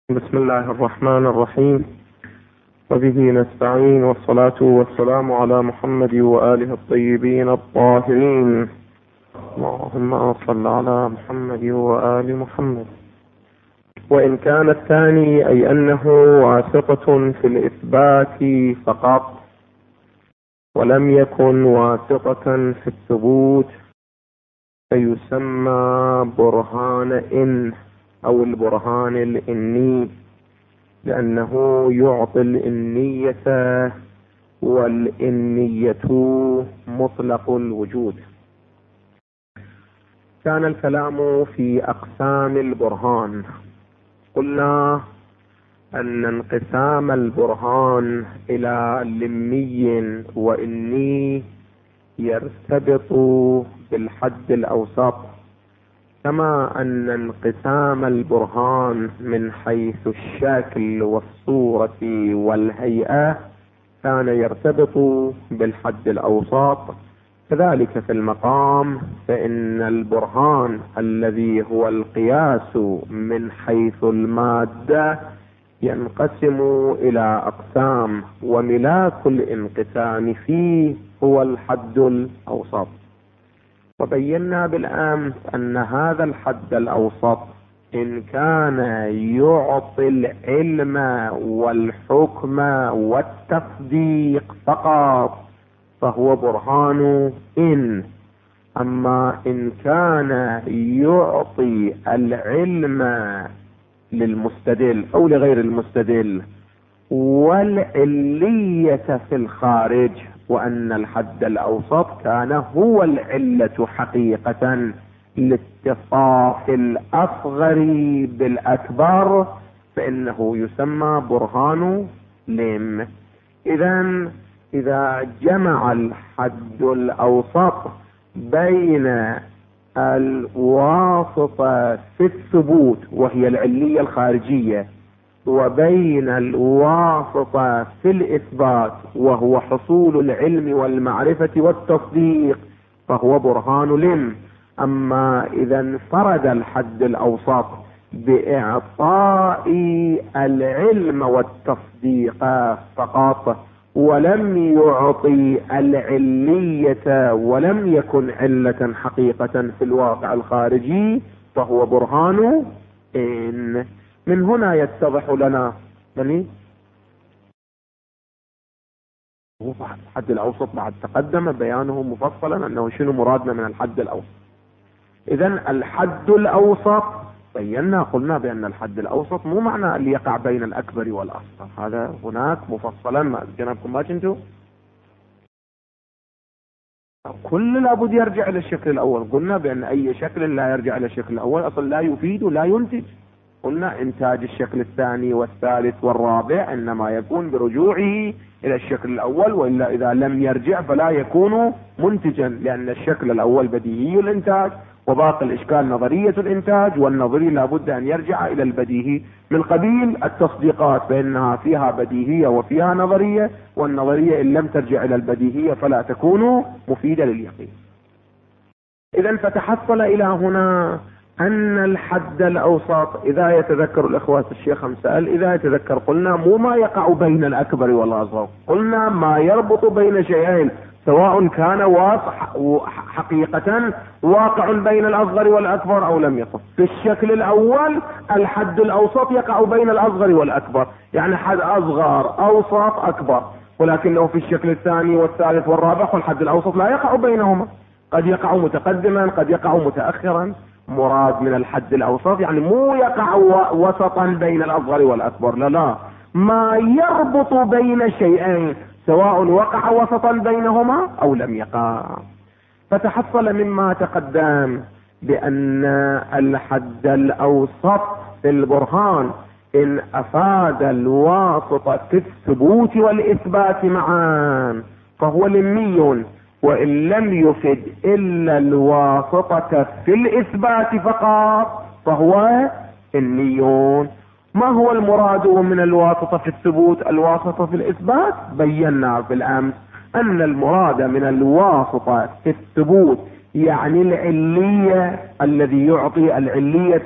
بسم الله الرحمن الرحيم، وبه نستعين، والصلاة والسلام على محمد وآله الطيبين الطاهرين. اللهم صل على محمد وآل محمد. وإن كان الثاني أي أنه واسطة في الإثبات فقط ولم يكن واسطة في الثبوت فيسمى برهان إن أو البرهان الإني، لأنه يعطي الإنية، والإنية مطلق الوجود. كان الكلام في أقسام البرهان. قلنا أن انقسام البرهان إلى لمي وإني يرتبط بالحد الأوسط، كما أن انقسام البرهان من حيث الشكل والصورة والهيئة كان يرتبط بالحد الأوسط. كذلك في المقام، فإن البرهان الذي هو القياس من حيث المادة ينقسم إلى أقسام، وملاك الانقسام فيه هو الحد الأوسط. وبينا بالأمس أن هذا الحد الأوسط إن كان يعطي العلم والحكم والتصديق فقط فهو برهان إن، أما إن كان يعطي العلم للمستدل أو لغير المستدل والعلية في الخارج، وأن الحد الأوسط كان هو العلة حقيقة لاتصاف الأصغر بالأكبر، فإنه يسمى برهان لم. إذا جمع الحد الأوسط بين الواسطة في الثبوت وهي العلية الخارجية، وبين الواسطة في الإثبات وهو حصول العلم والمعرفة والتصديق، فهو برهان لم. أما إذا انفرد الحد الأوسط بإعطاء العلم والتصديق فقط ولم يعطي العلية ولم يكن علة حقيقة في الواقع الخارجي، فهو برهان إن. من هنا يتضح لنا الحد الأوسط بعد تقدم بيانه مفصلا أنه شنو مرادنا من الحد الأوسط. إذن الحد الأوسط بينا، قلنا بأن الحد الأوسط مو معنى اللي يقع بين الأكبر والأصغر، هذا هناك مفصلا ما جنابكم ما كنتوا كل لابد يرجع إلى الشكل الأول. قلنا بأن أي شكل لا يرجع إلى الشكل الأول أصلا لا يفيد ولا ينتج. قلنا إنتاج الشكل الثاني والثالث والرابع إنما يكون برجوعه إلى الشكل الأول، وإلا إذا لم يرجع فلا يكون منتجا، لأن الشكل الأول بديهي الإنتاج وباقي الإشكال نظرية الإنتاج، والنظري لابد أن يرجع إلى البديهي. من قبيل التصديقات فإنها فيها بديهية وفيها نظرية، والنظرية إن لم ترجع إلى البديهية فلا تكون مفيدة لليقين. إذن فتحصل إلى هنا أن الحد الأوسط إذا يتذكر الإخوة الشيخ مسأل، إذا يتذكر قلنا مو ما يقع بين الأكبر والأصغر، قلنا ما يربط بين شيئين، سواء كان حقيقة واقع بين الأصغر والأكبر أو لم يقع. في الشكل الأول الحد الأوسط يقع بين الأصغر والأكبر، يعني حد أصغر أوسط أكبر، ولكنه في الشكل الثاني والثالث والرابع والحد الأوسط لا يقع بينهما، قد يقع متقدما قد يقع متأخرا. مراد من الحد الأوسط يعني مو يقع وسطا بين الأصغر والأكبر، لا، ما يربط بين شيئين سواء وقع وسطا بينهما أو لم يقع. فتحصل مما تقدم بأن الحد الأوسط في البرهان إن أفاد الواسطة في الثبوت والإثبات معا فهو لمي، وإن لم يفد إلا الواسطة في الإثبات فقط فهو إنيون. ما هو المراد من الواسطة في الثبوت؟ الواسطة في الإثبات بينا بالأمس أن المراد من الواسطة في الثبوت يعني العلية، الذي يعطي العلية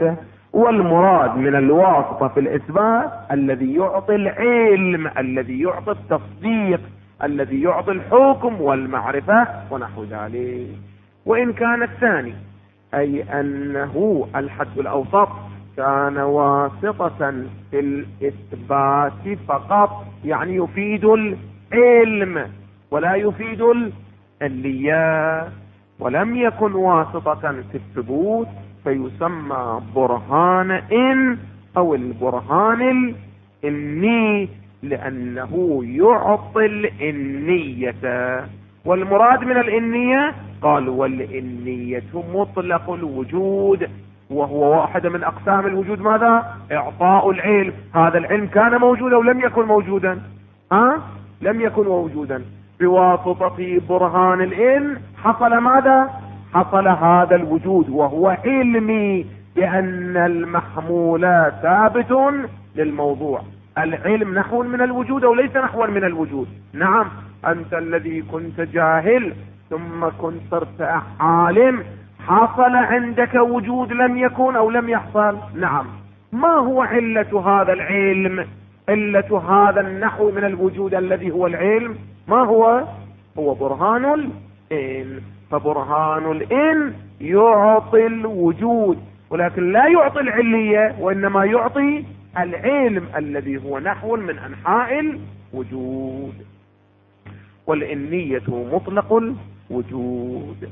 والمراد من الواسطة في الإثبات الذي يعطي العلم، الذي يعطي التصديق، الذي يعطي الحكم والمعرفة ونحو ذلك. وإن كان الثاني أي أنه الحد الأوسط كان واسطة في الإثبات فقط، يعني يفيد العلم ولا يفيد العلية، ولم يكن واسطة في الثبوت فيسمى برهان إن أو البرهان الإني، لأنه يعطي الإنية. والمراد من الإنية قال والإنية مطلق الوجود، وهو واحد من أقسام الوجود. ماذا؟ إعطاء العلم. هذا العلم كان موجودا أو لم يكن موجودا؟ لم يكن موجودا. بواسطة برهان الإن حصل ماذا؟ حصل هذا الوجود، وهو علمي، لأن المحمول ثابت للموضوع. العلم نحو من الوجود أو ليس نحوا من الوجود؟ نعم. أنت الذي كنت جاهل ثم كنت صرت عالم، حصل عندك وجود لم يكن أو لم يحصل؟ نعم. ما هو علة هذا العلم؟ علة هذا النحو من الوجود الذي هو العلم ما هو؟ هو برهان الإن. فبرهان الإن يعطي الوجود، ولكن لا يعطي العلية، وإنما يعطي العلم الذي هو نحو من أنحاء الوجود. والإنية مطلق الوجود.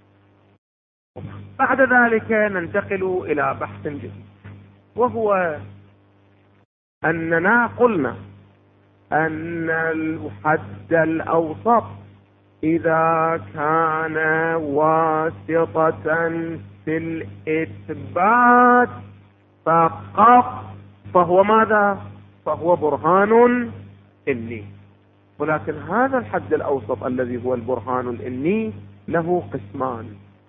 بعد ذلك ننتقل إلى بحث جديد، وهو أننا قلنا أن الحد الأوسط إذا كان واسطة في الإثبات فقط فهو ماذا؟ فهو برهان إني. ولكن هذا الحد الأوسط الذي هو البرهان الإني له قسمان.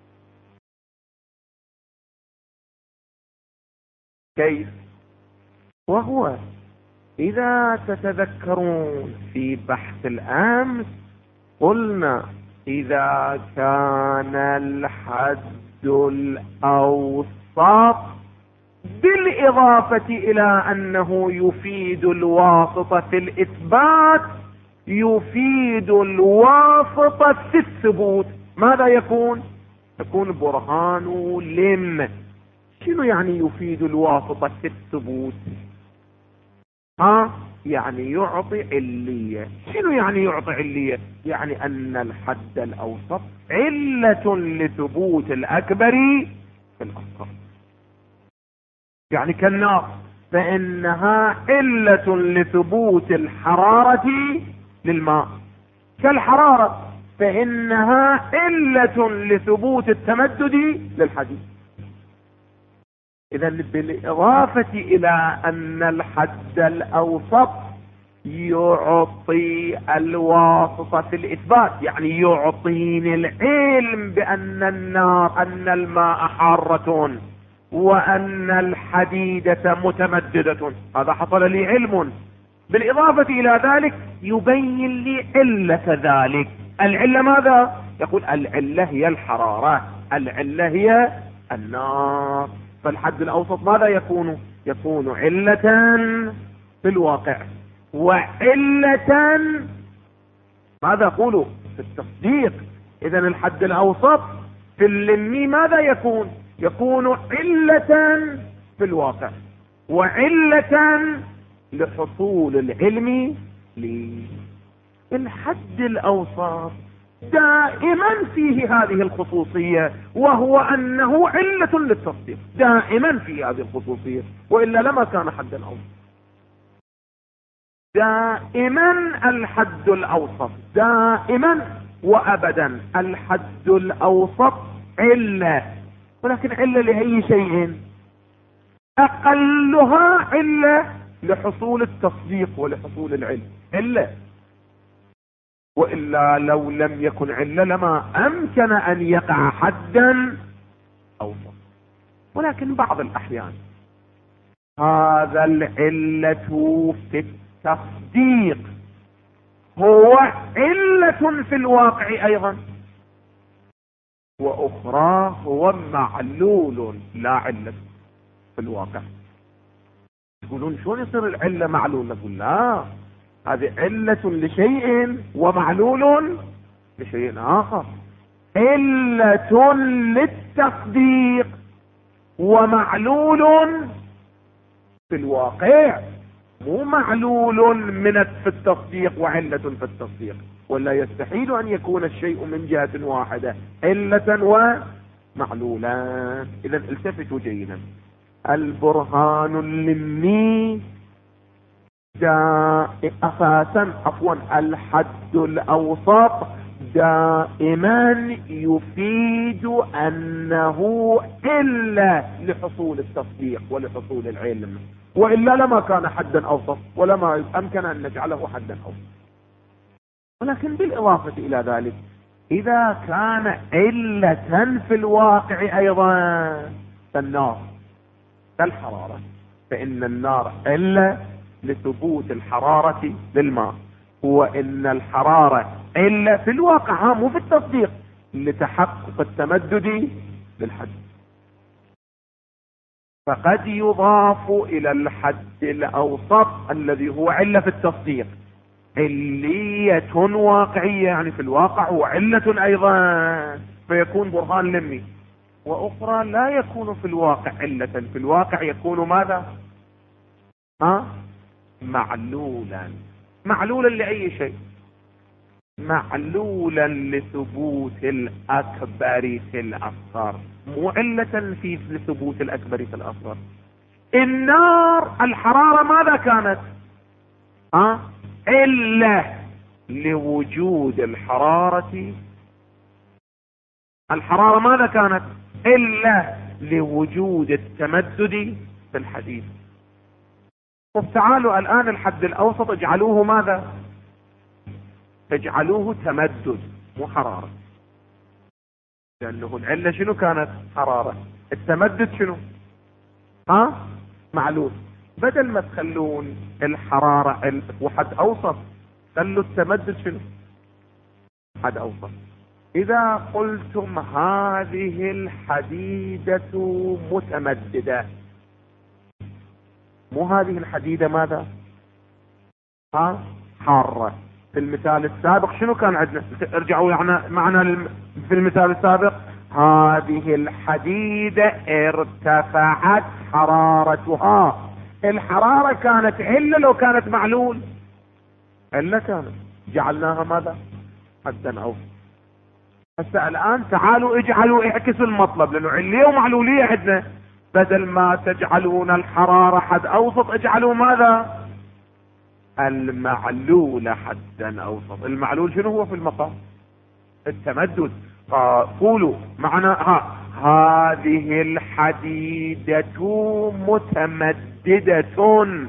كيف؟ وهو إذا تتذكرون في بحث الأمس قلنا إذا كان الحد الأوسط بالإضافة إلى أنه يفيد الواسطة في الإثبات يفيد الواسطة في الثبوت، ماذا يكون؟ يكون برهان لم. شنو يعني يفيد الواسطة في الثبوت؟ يعني يعطي علية. شنو يعني يعطي علية؟ يعني أن الحد الأوسط علة لثبوت الأكبر في الأصغر. يعني كالنار فإنها علة لثبوت الحرارة للماء، كالحرارة فإنها علة لثبوت التمدد للحديد. إذا بالإضافة إلى أن الحد الأوسط يعطي الواسطة في الإثبات، يعني يعطيني العلم بأن النار أن الماء حارة وأن الحديدة متمددة، هذا حصل لي علم. بالإضافة إلى ذلك يبين لي علة ذلك. العلة ماذا؟ يقول العلة هي الحرارة، العلة هي النار. فالحد الأوسط ماذا يكون؟ يكون علة في الواقع وعلة ماذا يقولوا في التصديق. إذا الحد الأوسط في اللمي ماذا يكون؟ يكون علة في الواقع وعلة لحصول العلم الحد الأوسط دائما فيه هذه الخصوصية، وهو أنه علة للتصديق، دائما فيه هذه الخصوصية، وإلا لما كان حدا أوسط. دائما الحد الأوسط، دائما وأبدا الحد الأوسط علة، ولكن علة لأي شيء؟ أقلها علة لحصول التصديق ولحصول العلم، علة. وإلا لو لم يكن علة لما أمكن أن يقع حدا أوسط. ولكن بعض الأحيان هذا العلة في التصديق هو علة في الواقع أيضا، وأخرى هو معلول لا علة. في الواقع. يقولون شلون يصير العلة معلول؟ نقول لا، هذه علة لشيء ومعلول لشيء آخر. علة للتصديق ومعلول في الواقع، مو معلول من في التصديق وعلة في التصديق. ولا يستحيل أن يكون الشيء من جهة واحدة علة ومعلولا. إذا التفتوا جيدا. البرهان اللمي الحد الأوسط دائما يفيد أنه إلا لحصول التصديق ولحصول العلم، وإلا لما كان حدا أوسط ولما أمكن أن نجعله حدا أوسط. ولكن بالإضافة إلى ذلك، إذا كان علة في الواقع أيضا كالنار كالحرارة، فإن النار علة لثبوت الحرارة للماء، وإن الحرارة علة في الواقع مو في التصديق لتحقق التمدد للحد. فقد يضاف إلى الحد الأوسط الذي هو علة في التصديق علية واقعية، يعني في الواقع وعلة أيضا، فيكون برهان لمي. وأخرى لا يكون في الواقع علة، في الواقع يكون ماذا؟ معلولا. معلولا لأي شيء؟ معلولا لثبوت الأكبر في الأصغر، مو علة في لثبوت الأكبر في الأصغر. النار الحرارة ماذا كانت؟ علة لوجود الحرارة. الحرارة ماذا كانت؟ علة لوجود التمدد في الحديد. طب تعالوا الآن الحد الأوسط اجعلوه ماذا؟ اجعلوه تمدد مو حرارة، لأنه العلة شنو كانت؟ حرارة. التمدد شنو؟ معلول. بدل ما تخلون الحرارة وحد أوسط، خلوا التمدد شنو؟ حد أوسط. إذا قلتم هذه الحديدة متمددة، مو هذه الحديدة ماذا؟ حارة. في المثال السابق شنو كان عندنا؟ ارجعوا معنا في المثال السابق، هذه الحديدة ارتفعت حرارتها. الحرارة كانت علة لو كانت معلول؟ علة كانت، جعلناها ماذا؟ حدا أوسط. هسه الآن تعالوا اجعلوا اعكسوا المطلب، لأنه علية ومعلولية عندنا. بدل ما تجعلون الحرارة حد أوسط، اجعلوا ماذا؟ المعلول حدا أوسط. المعلول شنو هو في المقام؟ التمدد. قولوا معنا هذه الحديدة متمددة.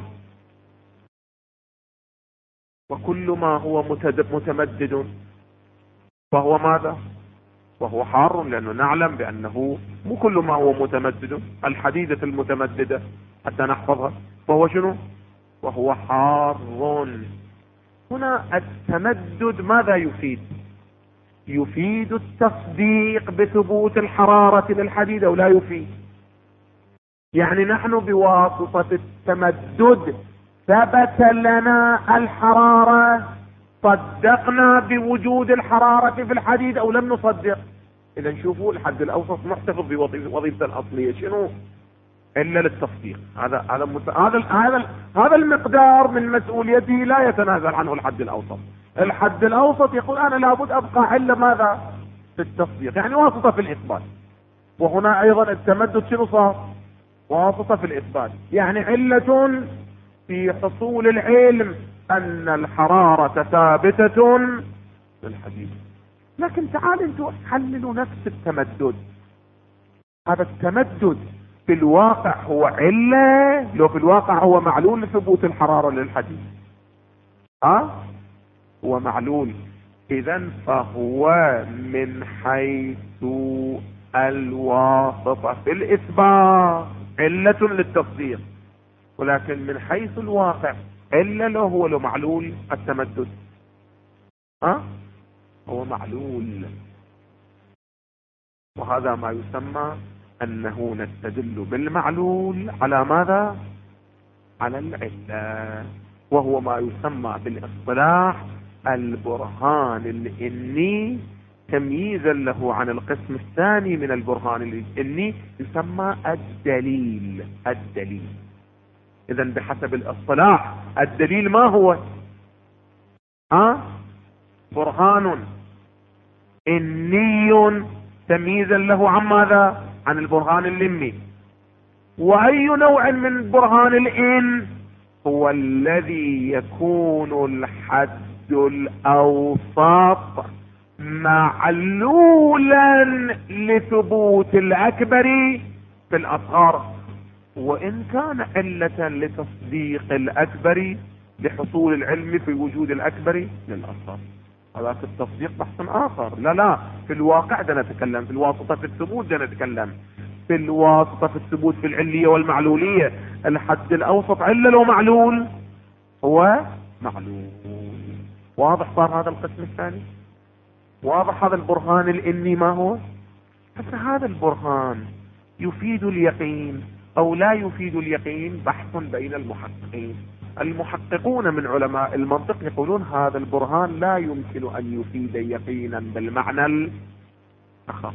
وكل ما هو متمدد فهو ماذا؟ وهو حار، لأنه نعلم بأنه مو كل ما هو متمدد. الحديدة المتمددة حتى نحفظها فهو شنو؟ وهو حار. هنا التمدد ماذا يفيد؟ يفيد التصديق بثبوت الحرارة للحديدة ولا يفيد؟ يعني نحن بواسطة التمدد ثبت لنا الحرارة، صدقنا بوجود الحرارة في الحديد أو لم نصدق؟ إذا شوفوا الحد الأوسط محتفظ بوظيفته الأصلية شنو؟ إلا للتصديق. هذا المقدار من مسؤوليته لا يتنازل عنه الحد الأوسط. الحد الأوسط يقول أنا لابد أبقى علة ماذا؟ في التصديق، يعني واسطة في الإثبات. وهنا أيضا التمدد شنو صار؟ واسطة في الإثبات، يعني علة في حصول العلم أن الحرارة ثابتة للحديد. لكن تعال انتوا حللوا نفس التمدد. هذا التمدد في الواقع هو علة لو في الواقع هو معلول لثبوت الحرارة للحديد؟ هو معلول. إذن فهو من حيث الواسطة في الإثبات علة للتصديق، ولكن من حيث الواقع إلا لو هو له معلول التمدد. هو معلول. وهذا ما يسمى أنه نستدل بالمعلول على ماذا؟ على العلة، وهو ما يسمى بالاصطلاح البرهان الإني، تمييزا له عن القسم الثاني من البرهان الإني يسمى الدليل. الدليل إذا بحسب الاصطلاح الدليل ما هو؟ برهان إني تمييزا له عن ماذا؟ عن البرهان اللمي. وأي نوع من برهان الإن؟ هو الذي يكون الحد الأوسط معلولا لثبوت الأكبر في الأصغر، وإن كان علة لتصديق الأكبر لحصول العلم في وجود الأكبر للأصغر. هذا التصديق بحث آخر. لا في الواقع ده نتكلم، في الواسطة في الثبوت ده نتكلم، في الواسطة في الثبوت في العلية والمعلولية. الحد الأوسط علة لو معلول هو معلول. واضح صار هذا القسم الثاني؟ واضح هذا البرهان الإني ما هو؟ بس هذا البرهان يفيد اليقين أو لا يفيد اليقين؟ بحث بين المحققين. المحققون من علماء المنطق يقولون هذا البرهان لا يمكن أن يفيد يقينا بالمعنى الأخص.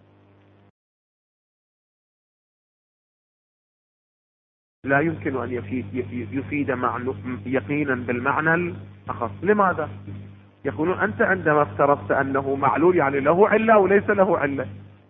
لا يمكن أن يفيد يقينا بالمعنى الأخص. لماذا؟ يقولون أنت عندما افترضت أنه معلول يعني له علة وليس له علة.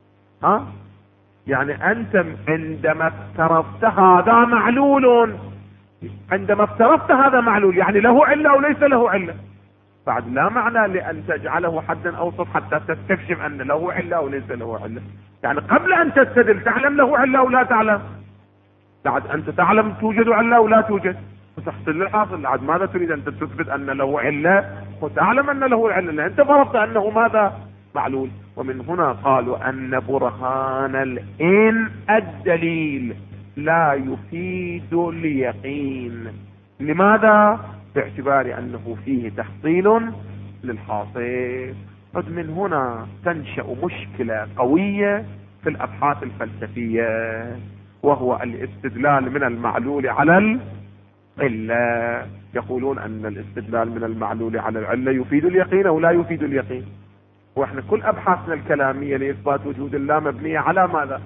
يعني أنت عندما افترضت هذا معلول، عندما افترضت هذا معلول يعني له علة وليس له علة. بعد لا معنى لأن تجعله حدا أوسط حتى تستكشف أن له علة وليس له علة. يعني قبل أن تستدل تعلم له علة ولا تعلم. بعد أنت تعلم توجد علة ولا توجد، وتحصل للحاصل. بعد ماذا تريد أن تثبت أن له علة وتعلم أن له علة؟ لأن أنت فرضت أنه ماذا؟ معلول. ومن هنا قالوا أن برهان الإن الدليل لا يفيد اليقين. لماذا؟ باعتبار أنه فيه تحصيل للحاصل. قد من هنا تنشأ مشكلة قوية في الأبحاث الفلسفية، وهو الاستدلال من المعلول على العلة. يقولون أن الاستدلال من المعلول على العلة يفيد اليقين أو لا يفيد اليقين. واحنا كل أبحاثنا الكلامية لإثبات وجود الله مبنية على ماذا؟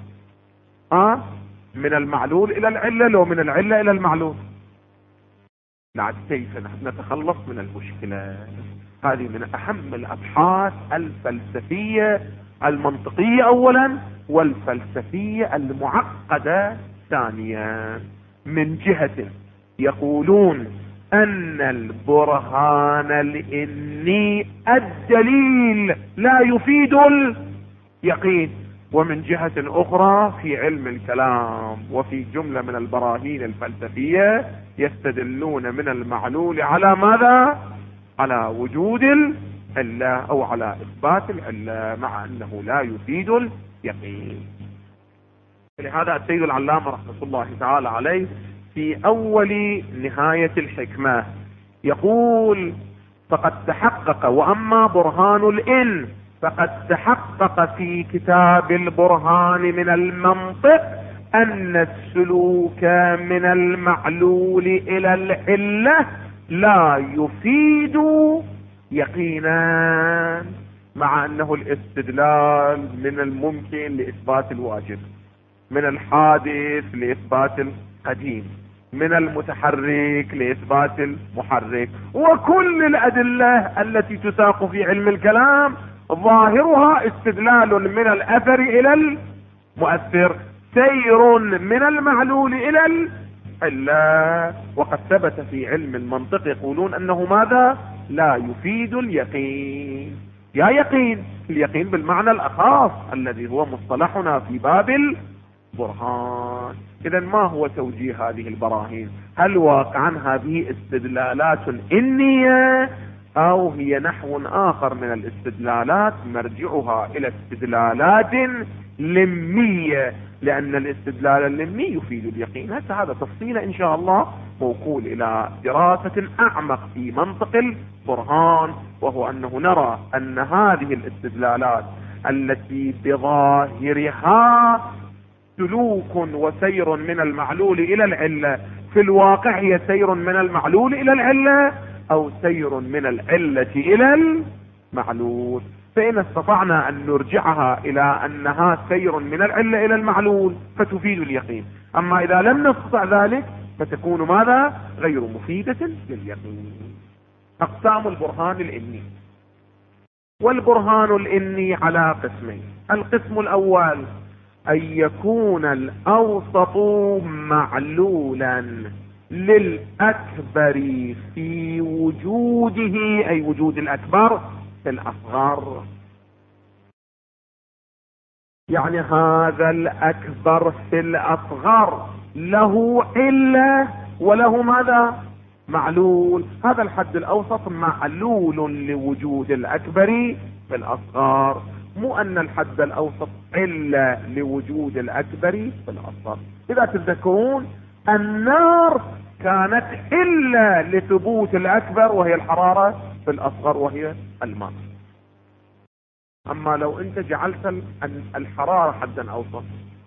من المعلول إلى العلة، لو من العلة إلى المعلول. بعد كيف نتخلص من المشكلة؟ هذه من أهم الأبحاث الفلسفية المنطقية أولا، والفلسفية المعقدة ثانيا. من جهة يقولون أن البرهان الإني الدليل لا يفيد اليقين، ومن جهة أخرى في علم الكلام وفي جملة من البراهين الفلسفية يستدلون من المعلول على ماذا؟ على وجود العلة أو على إثبات العلة، مع أنه لا يفيد اليقين. لهذا السيد العلامة رحمة الله تعالى عليه في أول نهاية الحكمة يقول: فقد تحقق، وأما برهان الإن فقد تحقق في كتاب البرهان من المنطق أن السلوك من المعلول إلى العلة لا يفيد يقينا، مع أنه الاستدلال من الممكن لإثبات الواجب، من الحادث لإثبات القديم، من المتحرك لإثبات المحرك. وكل الأدلة التي تساق في علم الكلام ظاهرها استدلال من الأثر إلى المؤثر، سير من المعلول إلى العلة. وقد ثبت في علم المنطق يقولون أنه ماذا؟ لا يفيد اليقين. يا يقين، اليقين بالمعنى الأخاص الذي هو مصطلحنا في باب البرهان. إذن ما هو توجيه هذه البراهين؟ هل واقعا هذه استدلالات إنية أو هي نحو آخر من الاستدلالات مرجعها إلى استدلالات لمية؟ لأن الاستدلال اللمي يفيد اليقين. هذا تفصيل إن شاء الله موكول إلى دراسة أعمق في منطق البرهان، وهو أنه نرى أن هذه الاستدلالات التي بظاهرها سلوك وسير من المعلول الى العلة، في الواقع هي سير من المعلول الى العلة او سير من العلة الى المعلول. فإن استطعنا أن نرجعها إلى أنها سير من العلة إلى المعلول فتفيد اليقين، أما إذا لم نستطع ذلك فتكون ماذا؟ غير مفيدة لليقين. أقسام البرهان الإني. والبرهان الإني على قسمين: القسم الأول أن يكون الأوسط معلولا للأكبر في وجوده، أي وجود الأكبر في الأصغر، يعني هذا الأكبر في الأصغر له علة وله ماذا؟ معلول. هذا الحد الأوسط معلول لوجود الأكبر في الأصغر، مو أن الحد الأوسط علة لوجود الأكبر في الأصغر. إذا تذكرون النار كانت علة لثبوت الأكبر وهي الحرارة في الأصغر وهي الماء. أما لو أنت جعلت الحرارة حدا أوسط،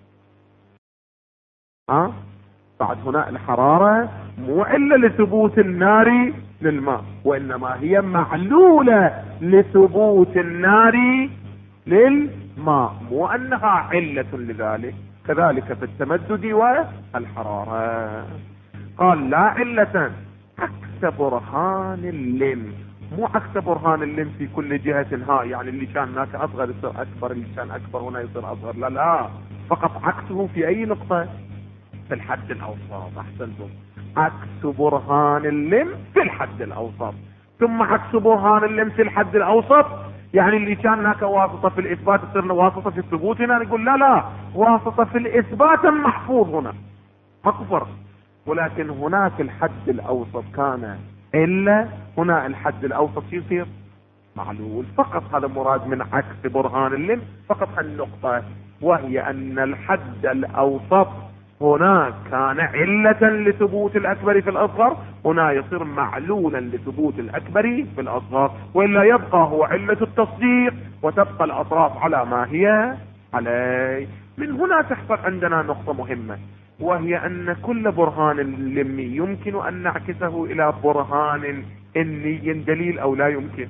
بعد هنا الحرارة مو علة لثبوت النار للماء، وإنما هي معلولة لثبوت النار للماء، مو أنها علة لذلك. كذلك في التمدد والحرارة. قال لا علة عكس برهان اللم، مو عكس برهان اللم في كل جهة ها، يعني اللي كان هناك أصغر يصير أكبر، اللي كان أكبر هنا يصير أصغر، لا لا، فقط عكسه في أي نقطة؟ في الحد الأوسط. أحسنتم، عكس برهان اللم في الحد الأوسط. ثم عكس برهان اللم في الحد الأوسط يعني اللي كان هناك واسطة في الإثبات تصير واسطة في الثبوت، هنا نقول لا لا، واسطة في الإثبات محفوظ هنا ماكو فرق. ولكن هناك الحد الأوسط كان إلا هنا الحد الأوسط يصير معلول. فقط هذا مراد من عكس برهان اللم، فقط النقطة، وهي أن الحد الأوسط هنا كان علة لثبوت الأكبر في الأصغر، هنا يصير معلولا لثبوت الأكبر في الأصغر، وإلا يبقى هو علة التصديق وتبقى الأطراف على ما هي عليه. من هنا تحصل عندنا نقطة مهمة، وهي أن كل برهان لمي يمكن أن نعكسه إلى برهان إني دليل أو لا يمكن؟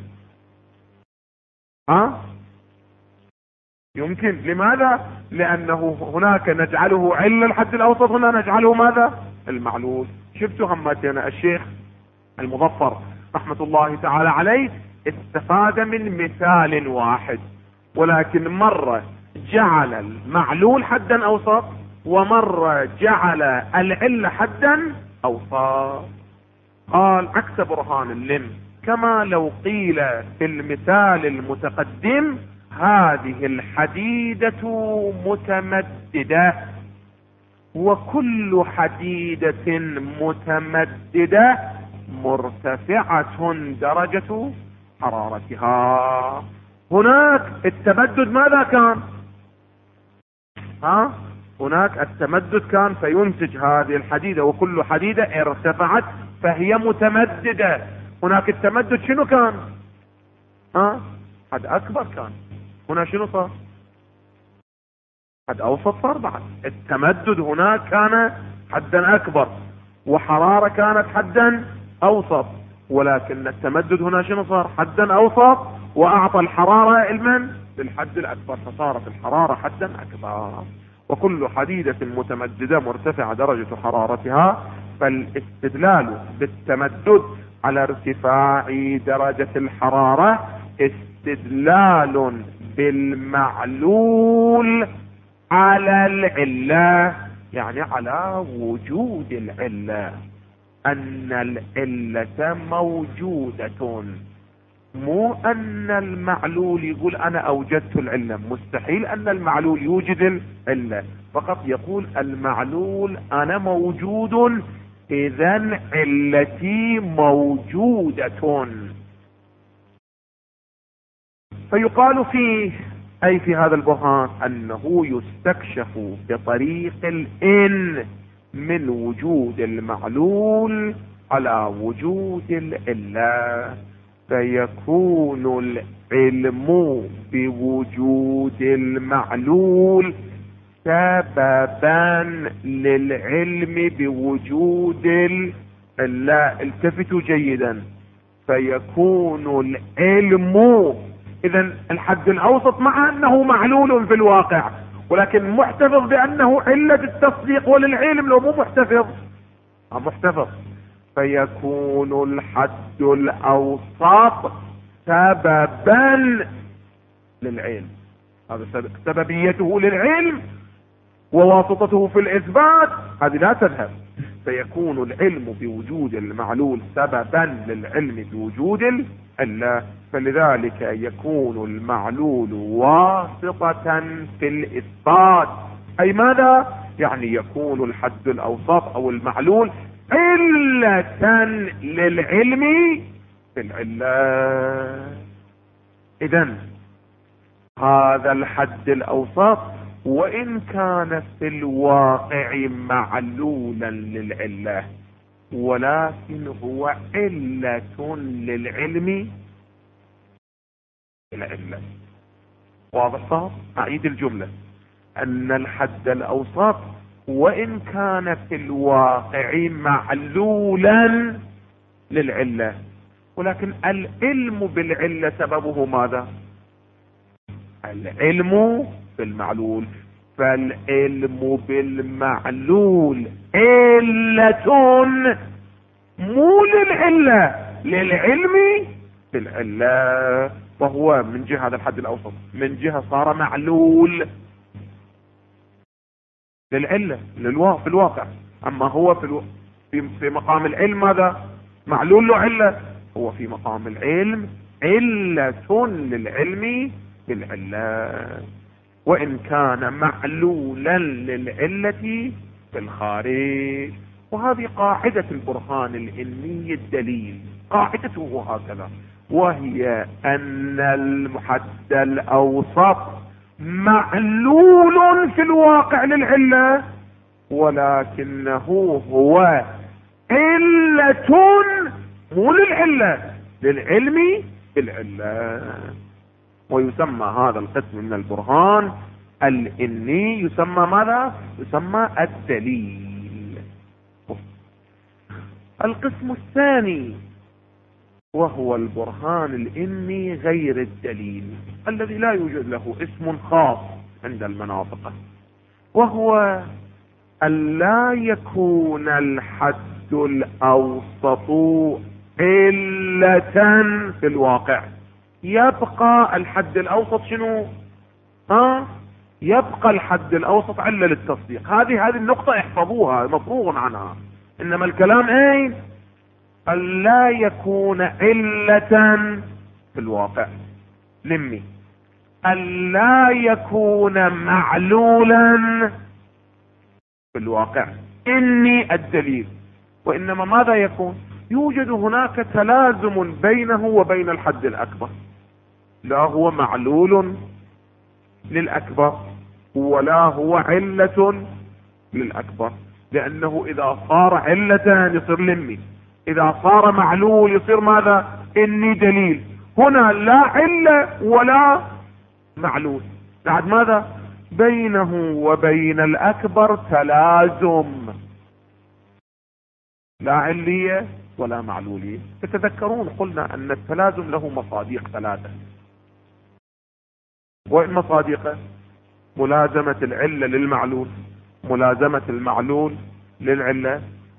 يمكن. لماذا؟ لأنه هناك نجعله علة الحد الأوسط، هنا نجعله ماذا؟ المعلول. شفتوا همتنا الشيخ المظفر رحمة الله تعالى عليه استفاد من مثال واحد، ولكن مرة جعل المعلول حدا أوسط ومرة جعل العلة حدا أوسط. قال عكس برهان اللم، كما لو قيل في المثال المتقدم هذه الحديدة متمددة، وكل حديدة متمددة مرتفعة درجة حرارتها. هناك التمدد ماذا كان؟ هناك التمدد كان فينتج هذه الحديدة، وكل حديدة ارتفعت فهي متمددة. هناك التمدد شنو كان؟ حد أكبر كان. هنا شنو صار؟ حد أوسط صار. بعد التمدد هناك كان حدا أكبر وحرارة كانت حدا أوسط، ولكن التمدد هنا شنو صار؟ حدا أوسط وأعطى الحرارة المن للحد الأكبر، فصارت الحرارة حدا أكبر. وكل حديدة متمددة مرتفعة درجة حرارتها، فالاستدلال بالتمدد على ارتفاع درجة الحرارة استدلال بالمعلول على العلة، يعني على وجود العلة، أن العلة موجودة، مو أن المعلول يقول أنا أوجدت العلة. مستحيل أن المعلول يوجد العلة، فقط يقول المعلول أنا موجود، إذن علتي موجودة. فيقال فيه أي في هذا البرهان أنه يستكشف بطريق الإن من وجود المعلول على وجود العلة، فيكون العلم بوجود المعلول سببا للعلم بوجود لا التفتوا جيدا، فيكون العلم. اذا الحد الاوسط مع انه معلول في الواقع، ولكن محتفظ بانه علة التصديق وللعلم، لو مو محتفظ. فيكون الحد الاوسط سببا للعلم، هذا سببيته للعلم وواسطته في الاثبات هذه لا تذهب. فيكون العلم بوجود المعلول سببا للعلم بوجود العلة، فلذلك يكون المعلول واسطة في الاثبات. اي ماذا؟ يعني يكون الحد الاوسط او المعلول علة للعلم في العلة. اذن هذا الحد الاوسط وان كان في الواقع معلولا للعلة، ولكن هو علة للعلم العلة. واضح صار؟ اعيد الجملة، ان الحد الاوسط وان كان في الواقع معلولا للعلة، ولكن العلم بالعلة سببه ماذا؟ العلم بالمعلول. فالعلم بالمعلول علة مو للعلة، للعلم بالعلة. وهو من جهة هذا الحد الاوسط، من جهة صار معلول للعلة في الواقع. اما هو في مقام العلم ماذا؟ معلول له علة. هو في مقام العلم علة للعلم بالعلة، وان كان معلولا للعلة في الخارج. وهذه قاعدة البرهان العلمي الدليل، قاعدته هكذا، وهي ان الحد الاوسط معلول في الواقع للعلة، ولكنه هو علة مو للعلة، للعلم بالعلة. ويسمى هذا القسم من البرهان الإني يسمى ماذا؟ يسمى الدليل. القسم الثاني وهو البرهان الإني غير الدليل، الذي لا يوجد له اسم خاص عند المناطق، وهو أن لا يكون الحد الأوسط علة في الواقع. يبقى الحد الاوسط شنو؟ يبقى الحد الاوسط علة للتصديق. هذه النقطة احفظوها، مفروغ عنها. انما الكلام اين؟ أن لا يكون علة في الواقع، لمي أن لا يكون معلولا في الواقع اني الدليل. وانما ماذا يكون؟ يوجد هناك تلازم بينه وبين الحد الاكبر، لا هو معلول للاكبر ولا هو علة للاكبر، لانه اذا صار علة يصير لمي، اذا صار معلول يصير ماذا؟ اني دليل. هنا لا علة ولا معلول، بعد ماذا؟ بينه وبين الاكبر تلازم، لا علية ولا معلولية. تتذكرون قلنا ان التلازم له مصادق ثلاثة، وإن مصادقه ملازمة العلة للمعلول، ملازمة المعلول للعلة،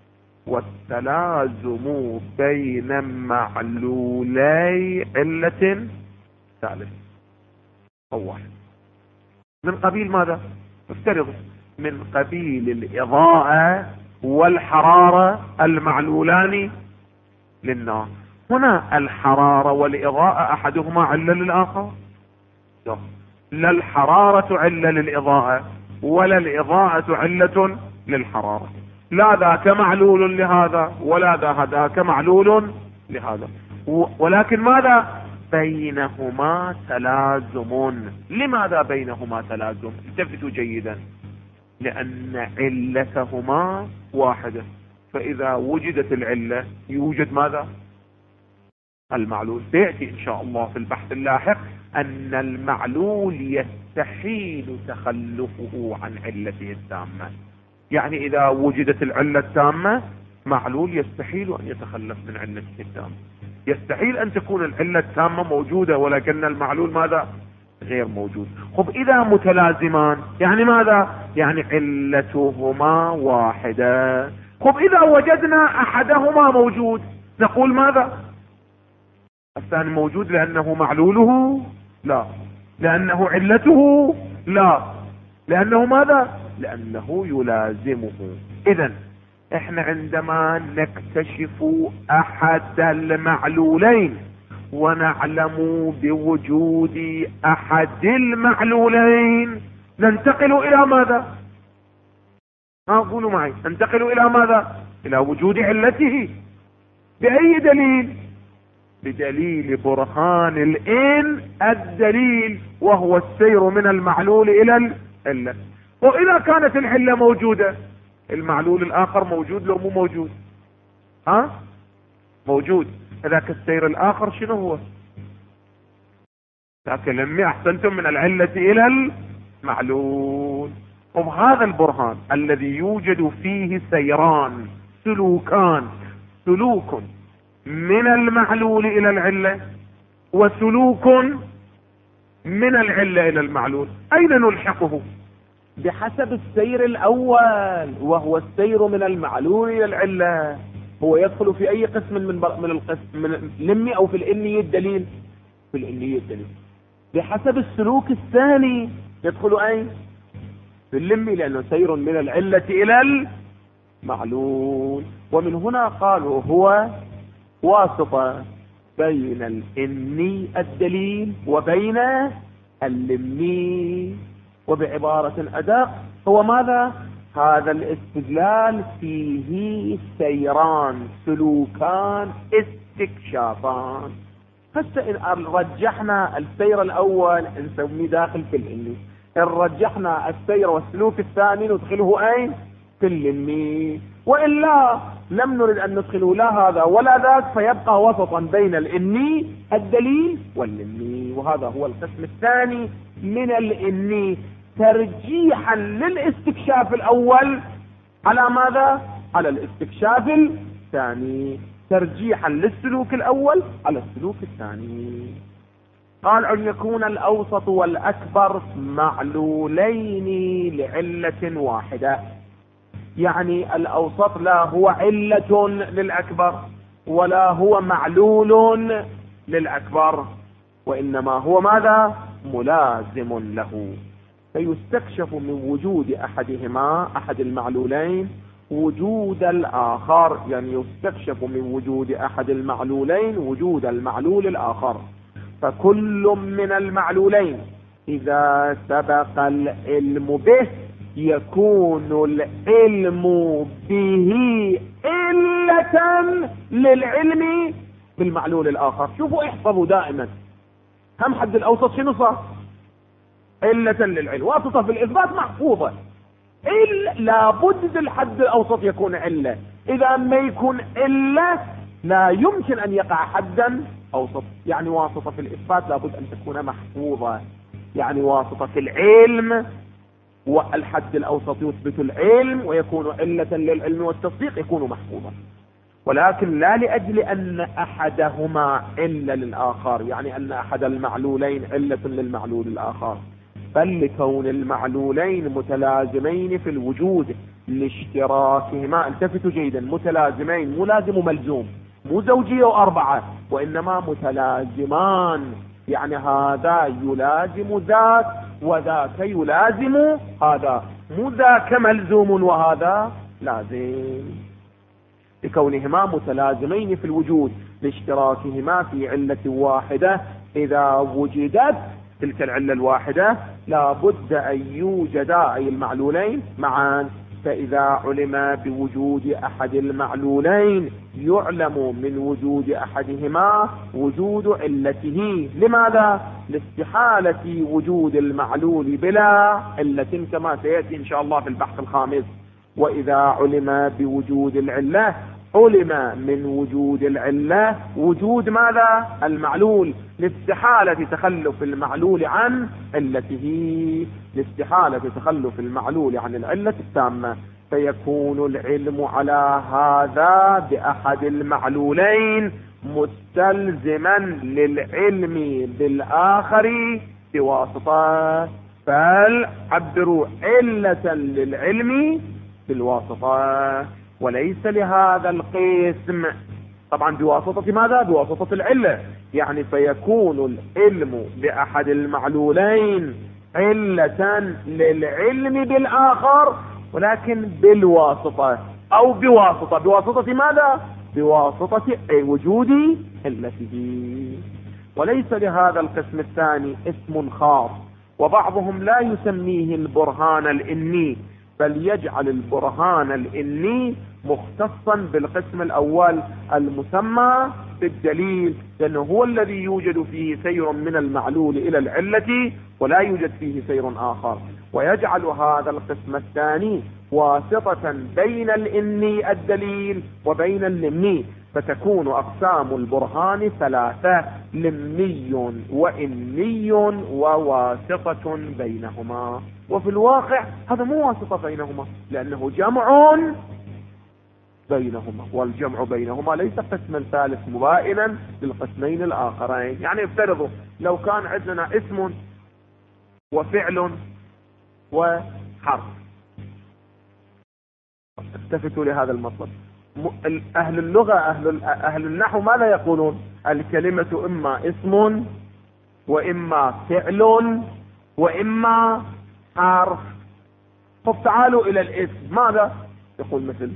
والتلازم بين معلولي علة ثالث أو واحد. من قبيل ماذا؟ افترضوا من قبيل الإضاءة والحرارة المعلولان للنار. هنا الحرارة والإضاءة أحدهما علة للآخر؟ لا الحرارة علة للإضاءة ولا الإضاءة علة للحرارة، لا ذاك معلول لهذا ولا ذاك معلول لهذا، ولكن ماذا؟ بينهما تلازم. لماذا بينهما تلازم؟ التفتوا جيدا، لأن علتهما واحدة، فإذا وجدت العلة يوجد ماذا؟ المعلول. سيأتي إن شاء الله في البحث اللاحق أن المعلول يستحيل تخلفه عن علته التامة. يعني إذا وجدت العلة التامة معلول يستحيل أن يتخلف من علته التامة. يستحيل أن تكون العلة التامة موجودة ولكن المعلول ماذا؟ غير موجود. خب إذا متلازمان يعني ماذا؟ يعني علتهما واحدة. خب إذا وجدنا أحدهما موجود نقول ماذا؟ الثاني موجود لأنه معلوله؟ لا. لأنه علته؟ لا. لأنه ماذا؟ لأنه يلازمه. إذن احنا عندما نكتشف أحد المعلولين ونعلم بوجود أحد المعلولين ننتقل إلى ماذا؟ قولوا معي، ننتقل إلى ماذا؟ إلى وجود علته. بأي دليل؟ بدليل برهان الإن الدليل، وهو السير من المعلول إلى العلة. وإذا كانت العلة موجودة المعلول الآخر موجود لو مو موجود؟ موجود. ذاك السير الآخر شنو هو؟ ذاك لمي أحسنتم من العلة إلى المعلول. وهذا البرهان الذي يوجد فيه سيران سلوكان، سلوك من المعلول إلى العلة وسلوك من العلة إلى المعلول، أين نلحقه؟ بحسب السير الأول وهو السير من المعلول إلى العلة. هو يدخل في أي قسم من القسم، من الإني أو في الإنية الدليل؟ في الإنية الدليل. بحسب السلوك الثاني يدخل أين؟ في اللمي، لأنه سير من العلة إلى المعلول. ومن هنا قالوا هو واسطة بين الإني الدليل وبين اللمي. وبعبارة أدق هو ماذا؟ هذا الاستدلال فيه سيران سلوكان استكشافان. هسه إن رجحنا السير الأول نسميه داخل في الإني، إن رجحنا السير والسلوك الثاني ندخله أين؟ في اللمي. وإلا لم نرد أن ندخله لا هذا ولا ذاك، فيبقى وسطا بين الإني الدليل واللمي. وهذا هو القسم الثاني من الإني، ترجيحا للاستكشاف الأول على ماذا؟ على الاستكشاف الثاني، ترجيحا للسلوك الأول على السلوك الثاني. قال أن يكون الأوسط والأكبر معلولين لعلة واحدة. يعني الأوسط لا هو علة للأكبر ولا هو معلول للأكبر، وإنما هو ماذا؟ ملازم له. فيستكشف من وجود أحدهما، أحد المعلولين، وجود الآخر. يعني يستكشف من وجود أحد المعلولين وجود المعلول الآخر. فكل من المعلولين إذا سبق العلم به يكون العلم به علة للعلم بالمعلول الآخر. شوفوا احفظوا دائما هم حد الأوسط شنو صار؟ علة للعلم. واسطة في الإثبات محفوظة، لابد الحد الأوسط يكون علة. إذا ما يكون علة لا يمكن أن يقع حدا أوسط. يعني واسطة في الإثبات لابد أن تكون محفوظة. يعني واسطة في العلم والحد الأوسط يثبت العلم ويكون علة للعلم والتصديق يكون محفوظا، ولكن لا لأجل أن أحدهما علة للآخر، يعني أن أحد المعلولين علة للمعلول الآخر، بل لكون المعلولين متلازمين في الوجود لاشتراكهما. التفتوا جيدا، متلازمين، مو لازم ملزوم، مو زوجية وأربعة، وإنما متلازمان. يعني هذا يلازم ذاك وذاك يلازم هذا، مو ذاك ملزوم وهذا لازم، لكونهما متلازمين في الوجود لاشتراكهما في علة واحدة. إذا وجدت تلك العلة الواحدة لابد أن يوجدا أي المعلولين معا. فإذا علم بوجود أحد المعلولين يعلم من وجود أحدهما وجود علته. لماذا؟ لاستحالة وجود المعلول بلا علة كما سيأتي إن شاء الله في البحث الخامس. وإذا علم بوجود العلة علم من وجود العلة وجود ماذا؟ المعلول، لاستحالة تخلف المعلول عن علته، لاستحالة تخلف المعلول عن العلة التامة، فيكون العلم على هذا بأحد المعلولين مستلزما للعلم بالآخر بواسطة، فعبروا علة للعلم بالواسطة، وليس لهذا القسم طبعا بواسطة ماذا؟ بواسطة العلة، يعني فيكون العلم بأحد المعلولين علة للعلم بالآخر ولكن بالواسطة أو بواسطة ماذا؟ بواسطة وجود علته. وليس لهذا القسم الثاني اسم خاص، وبعضهم لا يسميه البرهان الإني، بل يجعل البرهان الإني مختصا بالقسم الأول المسمى بالدليل، لأنه هو الذي يوجد فيه سير من المعلول إلى العلة ولا يوجد فيه سير آخر، ويجعل هذا القسم الثاني واسطة بين الإني الدليل وبين اللمي، فتكون أقسام البرهان ثلاثة: لمي وإني وواسطة بينهما. وفي الواقع هذا مو واسطة بينهما، لأنه جمع بينهما، والجمع بينهما ليس قسما ثالث مبائنا للقسمين الآخرين. يعني افترضوا لو كان عندنا اسم وفعل وحرف، التفتوا لهذا المطلب. أهل اللغة أهل النحو ماذا يقولون؟ الكلمة إما اسم وإما فعل وإما حرف. طب تعالوا إلى الاسم، ماذا يقول؟ مثل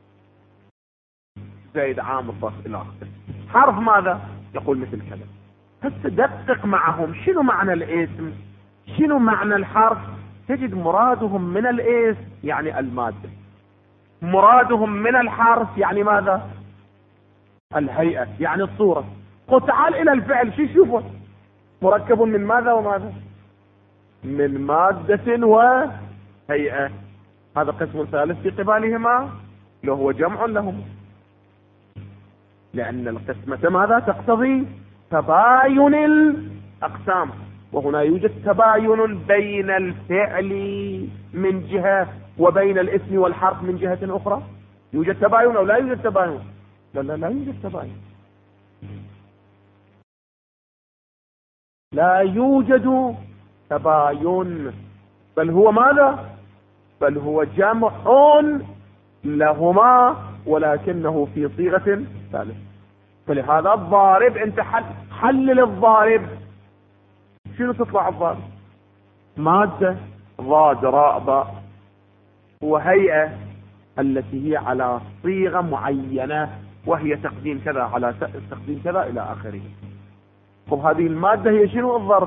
زيد عامر ضرب إلى آخره. حرف ماذا يقول؟ مثل كذا. هسه دقق معهم، شنو معنى الاسم؟ شنو معنى الحرف؟ تجد مرادهم من الاسم يعني المادة، مرادهم من الحرف يعني ماذا؟ الهيئة يعني الصورة. قل تعال إلى الفعل، شو شوفوا؟ مركب من ماذا وماذا؟ من مادة وهيئة. هذا قسم ثالث في قبالهما لو هو جمع لهم، لأن القسمة ماذا تقتضي؟ تباين الأقسام، وهنا يوجد تباين بين الفعل من جهة وبين الاسم والحرف من جهة أخرى. يوجد تباين أو لا يوجد تباين؟ لا يوجد تباين، لا يوجد تباين، بل هو ماذا؟ بل هو جمع لهما ولكنه في صيغة ثالثة. فلهذا الضارب، انت حلل الضارب، شنو تطلع الضارب؟ مادة ضاد راء باء، وهيئة التي هي على صيغة معينة وهي تقديم كذا على تقديم كذا إلى آخره. طب هذه المادة هي شنو؟ الضرب.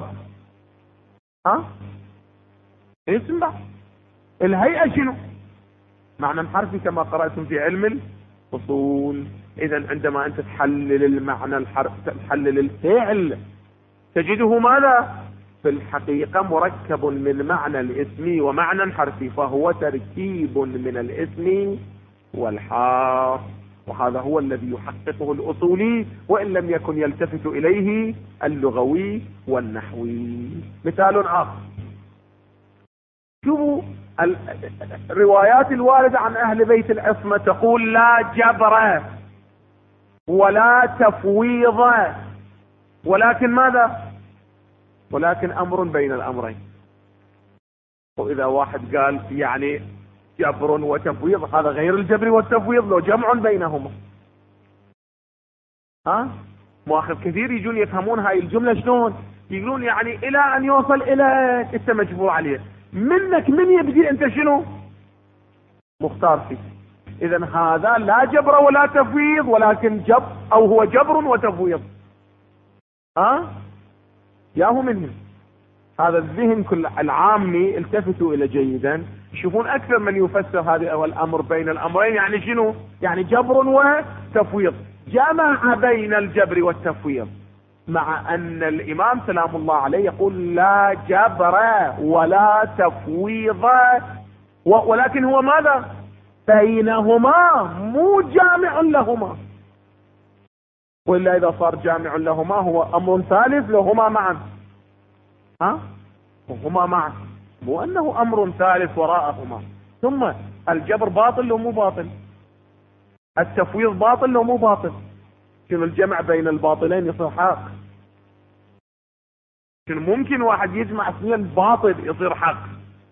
اسم بقى. الهيئة شنو؟ معنى حرفي كما قرأتم في علم الأصول. إذا عندما أنت تحلل المعنى الحرف، تحلل الفعل، تجده ماذا؟ في الحقيقة مركب من معنى الاسم ومعنى حرفي، فهو تركيب من الاسم والحرف، وهذا هو الذي يحققه الأصولي وإن لم يكن يلتفت إليه اللغوي والنحوي. مثال آخر، شوفوا الروايات الواردة عن أهل بيت العصمة تقول لا جبر ولا تفويض، ولكن ماذا؟ ولكن أمر بين الأمرين. وإذا واحد قال يعني جبر وتفويض، هذا غير الجبر والتفويض لو جمع بينهما. مؤخذ كثير يجون يفهمون هاي الجملة شلون؟ يقولون يعني إلى أن يوصل إلى أنت مجبور عليه، منك من يبدي أنت شنو؟ مختار فيه. إذن هذا لا جبر ولا تفويض ولكن جبر، أو هو جبر وتفويض. ياهو منهم هذا الذهن كل العامي التفتوا إلى جيدا، يشوفون أكثر من يفسر هذا الأمر بين الأمرين يعني شنو؟ يعني جبر وتفويض، جمع بين الجبر والتفويض، مع أن الإمام سلام الله عليه يقول لا جبر ولا تفويض، ولكن هو ماذا؟ بينهما مو جامع لهما، وإلا إذا صار جامع لهما هو أمر ثالث لهما معا. وهما معا، مو أنه أمر ثالث وراءهما. ثم الجبر باطل لو مو باطل، التفويض باطل لو مو باطل. شنو الجمع بين الباطلين يصير حق؟ شنو ممكن واحد يجمع اثنين باطل يصير حق؟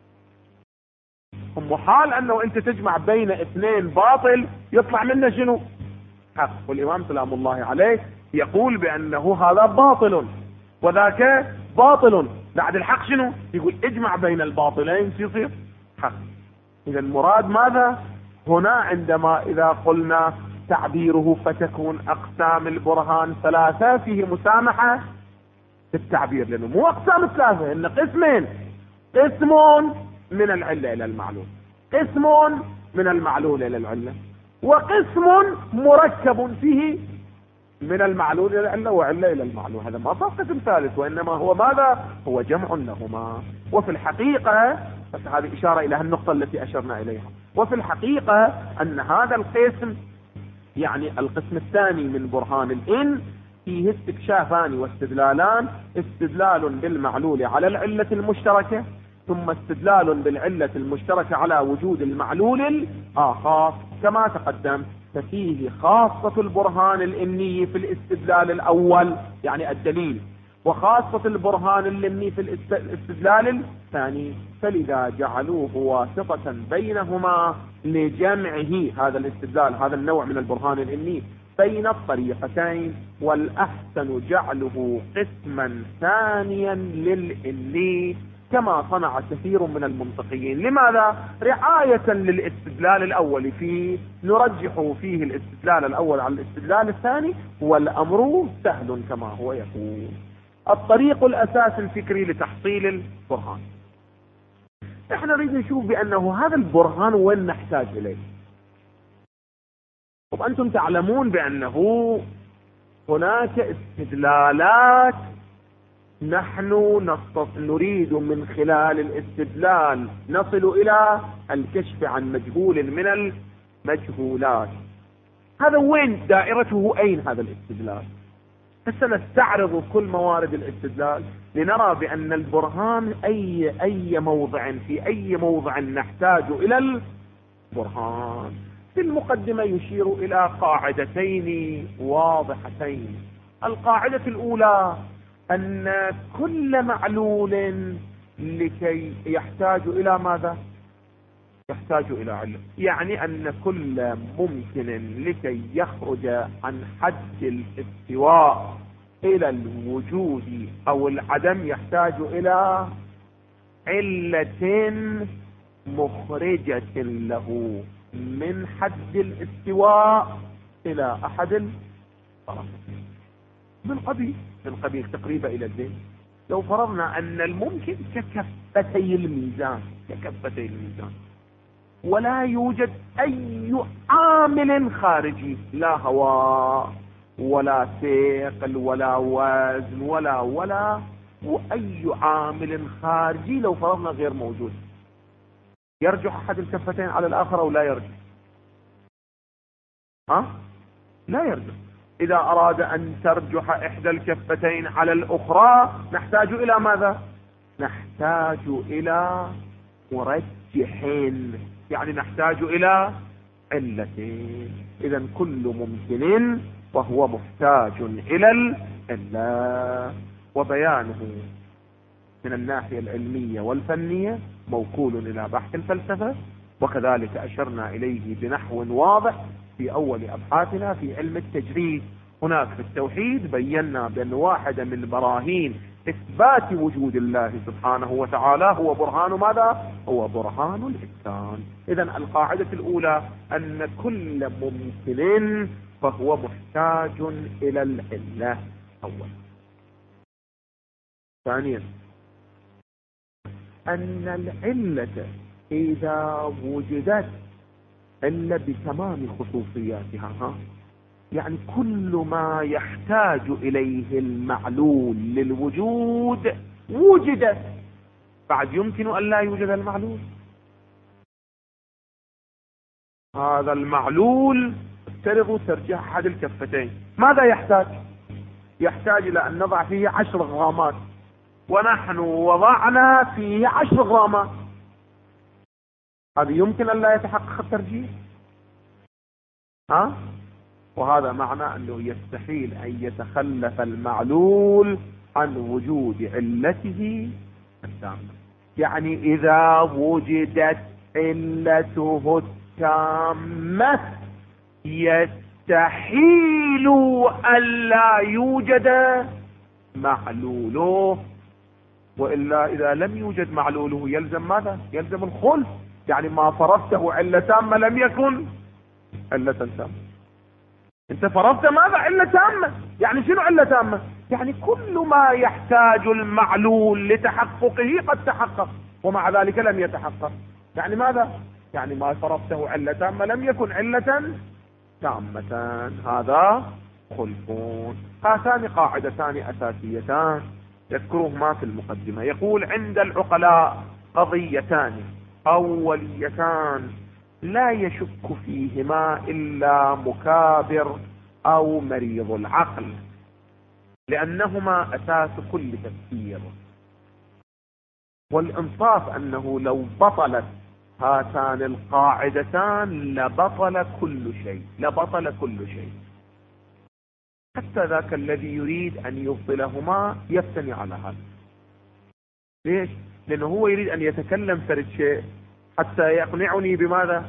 محال انه انت تجمع بين اثنين باطل يطلع منه شنو؟ حق. والامام سلام الله عليه يقول بانه هذا باطل وذاك باطل، بعد الحق شنو؟ يقول اجمع بين الباطلين يصير حق. اذا المراد ماذا هنا عندما اذا قلنا تعبيره فتكون اقسام البرهان ثلاثة، فيه مسامحة في التعبير، لانه مو اقسام ثلاثة، ان قسمين: قسم من العلة الى المعلول، قسم من المعلول الى العلة، وقسم مركب فيه من المعلول الى العلة وعلة الى المعلول. هذا ما صار قسم ثالث، وانما هو ماذا؟ هو جمع لهما. وفي الحقيقة، بس هذه اشارة الى النقطة التي اشرنا اليها، وفي الحقيقة ان هذا القسم يعني القسم الثاني من برهان الإن فيه استكشافان واستدلالان: استدلال بالمعلول على العلة المشتركة، ثم استدلال بالعلة المشتركة على وجود المعلول الآخر كما تقدم. ففيه خاصة البرهان الإني في الاستدلال الأول يعني الدليل، وخاصة البرهان الإني في الاستدلال الثاني، فلذا جعلوه واسطة بينهما لجمعه هذا الاستدلال، هذا النوع من البرهان الإني، بين الطريقتين. والأحسن جعله قسما ثانيا للإني كما صنع كثير من المنطقيين. لماذا؟ رعاية للاستدلال الأول فيه، نرجح فيه الاستدلال الأول على الاستدلال الثاني، والأمر سهل كما هو يقول. الطريق الأساس الفكري لتحصيل البرهان. احنا نريد نشوف بأنه هذا البرهان وين نحتاج إليه. طب أنتم تعلمون بأنه هناك استدلالات نحن نريد من خلال الاستدلال نصل إلى الكشف عن مجهول من المجهولات. هذا وين دائرته؟ أين هذا الاستدلال؟ فسنستعرض كل موارد الاستدلال لنرى بأن البرهان أي موضع، في أي موضع نحتاج إلى البرهان. في المقدمة يشير إلى قاعدتين واضحتين. القاعدة الأولى أن كل معلول لكي يحتاج إلى ماذا؟ يحتاج إلى علة، يعني أن كل ممكن لكي يخرج عن حد الاستواء إلى الوجود أو العدم يحتاج إلى علة مخرجة له من حد الاستواء إلى أحد الطرفين. من قبيل تقريبا إلى الذهن. لو فرضنا أن الممكن ككفتي الميزان، ولا يوجد أي عامل خارجي، لا هواء ولا ثقل ولا وزن ولا وأي عامل خارجي لو فرضنا غير موجود، يرجح أحد الكفتين على الآخر أو لا يرجح؟ لا يرجح. إذا أراد أن ترجح إحدى الكفتين على الأخرى نحتاج إلى ماذا؟ نحتاج إلى مرجحين، يعني نحتاج إلى علتين. إذا كل ممكن وهو محتاج إلى العلة، وبيانه من الناحية العلمية والفنية موكول إلى بحث الفلسفة، وكذلك أشرنا إليه بنحو واضح في أول أبحاثنا في علم التجريد. هناك في التوحيد بينا بأن واحدة من براهين إثبات وجود الله سبحانه وتعالى هو برهان ماذا؟ هو برهان الإحسان. إذن القاعدة الأولى أن كل ممكن فهو محتاج إلى العلة أولا. ثانيا أن العلة إذا وجدت إلا بتمام خصوصياتها، يعني كل ما يحتاج إليه المعلول للوجود وجد، بعد يمكن أن لا يوجد المعلول. هذا المعلول افترضوا ترجيح احد الكفتين، ماذا يحتاج؟ يحتاج الى ان نضع فيه 10 غرامات، ونحن وضعنا فيه 10 غرامات. هذا يمكن ان لا يتحقق الترجيح؟ وهذا معنى انه يستحيل ان يتخلف المعلول عن وجود علته التامة. يعني اذا وجدت علته التامة يستحيل الا يوجد معلوله، والا اذا لم يوجد معلوله يلزم ماذا؟ يلزم الخلف. يعني ما فرضته علة تامة لم يكن علة تامة. انت فرضت ماذا؟ علة تامة. يعني شنو علة تامة؟ يعني كل ما يحتاج المعلول لتحققه قد تحقق، ومع ذلك لم يتحقق. يعني ماذا؟ يعني ما فرضته علة تامة لم يكن علة تامة. هذا خلفون. هاتان قاعدتان اساسيتان يذكرهما في المقدمة. يقول: عند العقلاء قضيتان اوليتان لا يشك فيهما الا مكابر او مريض العقل، لانهما اساس كل تفكير. والانصاف انه لو بطلت هاتان القاعدتان لبطل كل شيء، لبطل كل شيء. حتى ذاك الذي يريد ان يبطلهما يفتني على هذا. ليش؟ لانه هو يريد ان يتكلم فرد شيء حتى يقنعني بماذا؟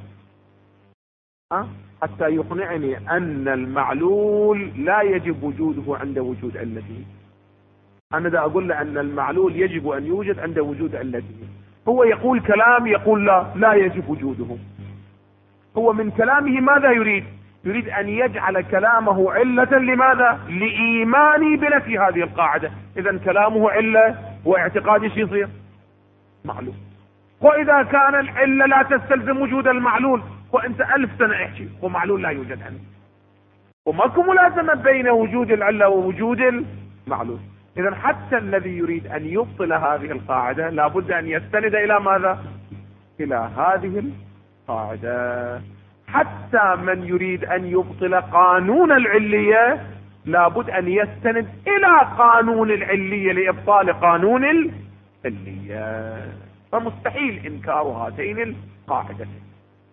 حتى يقنعني ان المعلول لا يجب وجوده عند وجود علته. انا دا اقول له ان المعلول يجب ان يوجد عند وجود علته، هو يقول كلام يقول لا يجب وجوده. هو من كلامه ماذا يريد؟ يريد ان يجعل كلامه علة لماذا؟ لإيماني بنفي هذه القاعدة. اذا كلامه علة واعتقادي شو يصير؟ معلول. واذا كان العلة لا تستلزم وجود المعلول، وانت 1000 سنة احكي ومعلول لا يوجد عنه، وماكو ملازمة بين وجود العلة ووجود المعلول. اذا حتى الذي يريد ان يبطل هذه القاعدة لابد ان يستند الى ماذا؟ الى هذه القاعدة. حتى من يريد ان يبطل قانون العلية لابد ان يستند الى قانون العلية لابطال قانون العلية. فمستحيل انكار هاتين القاعدتين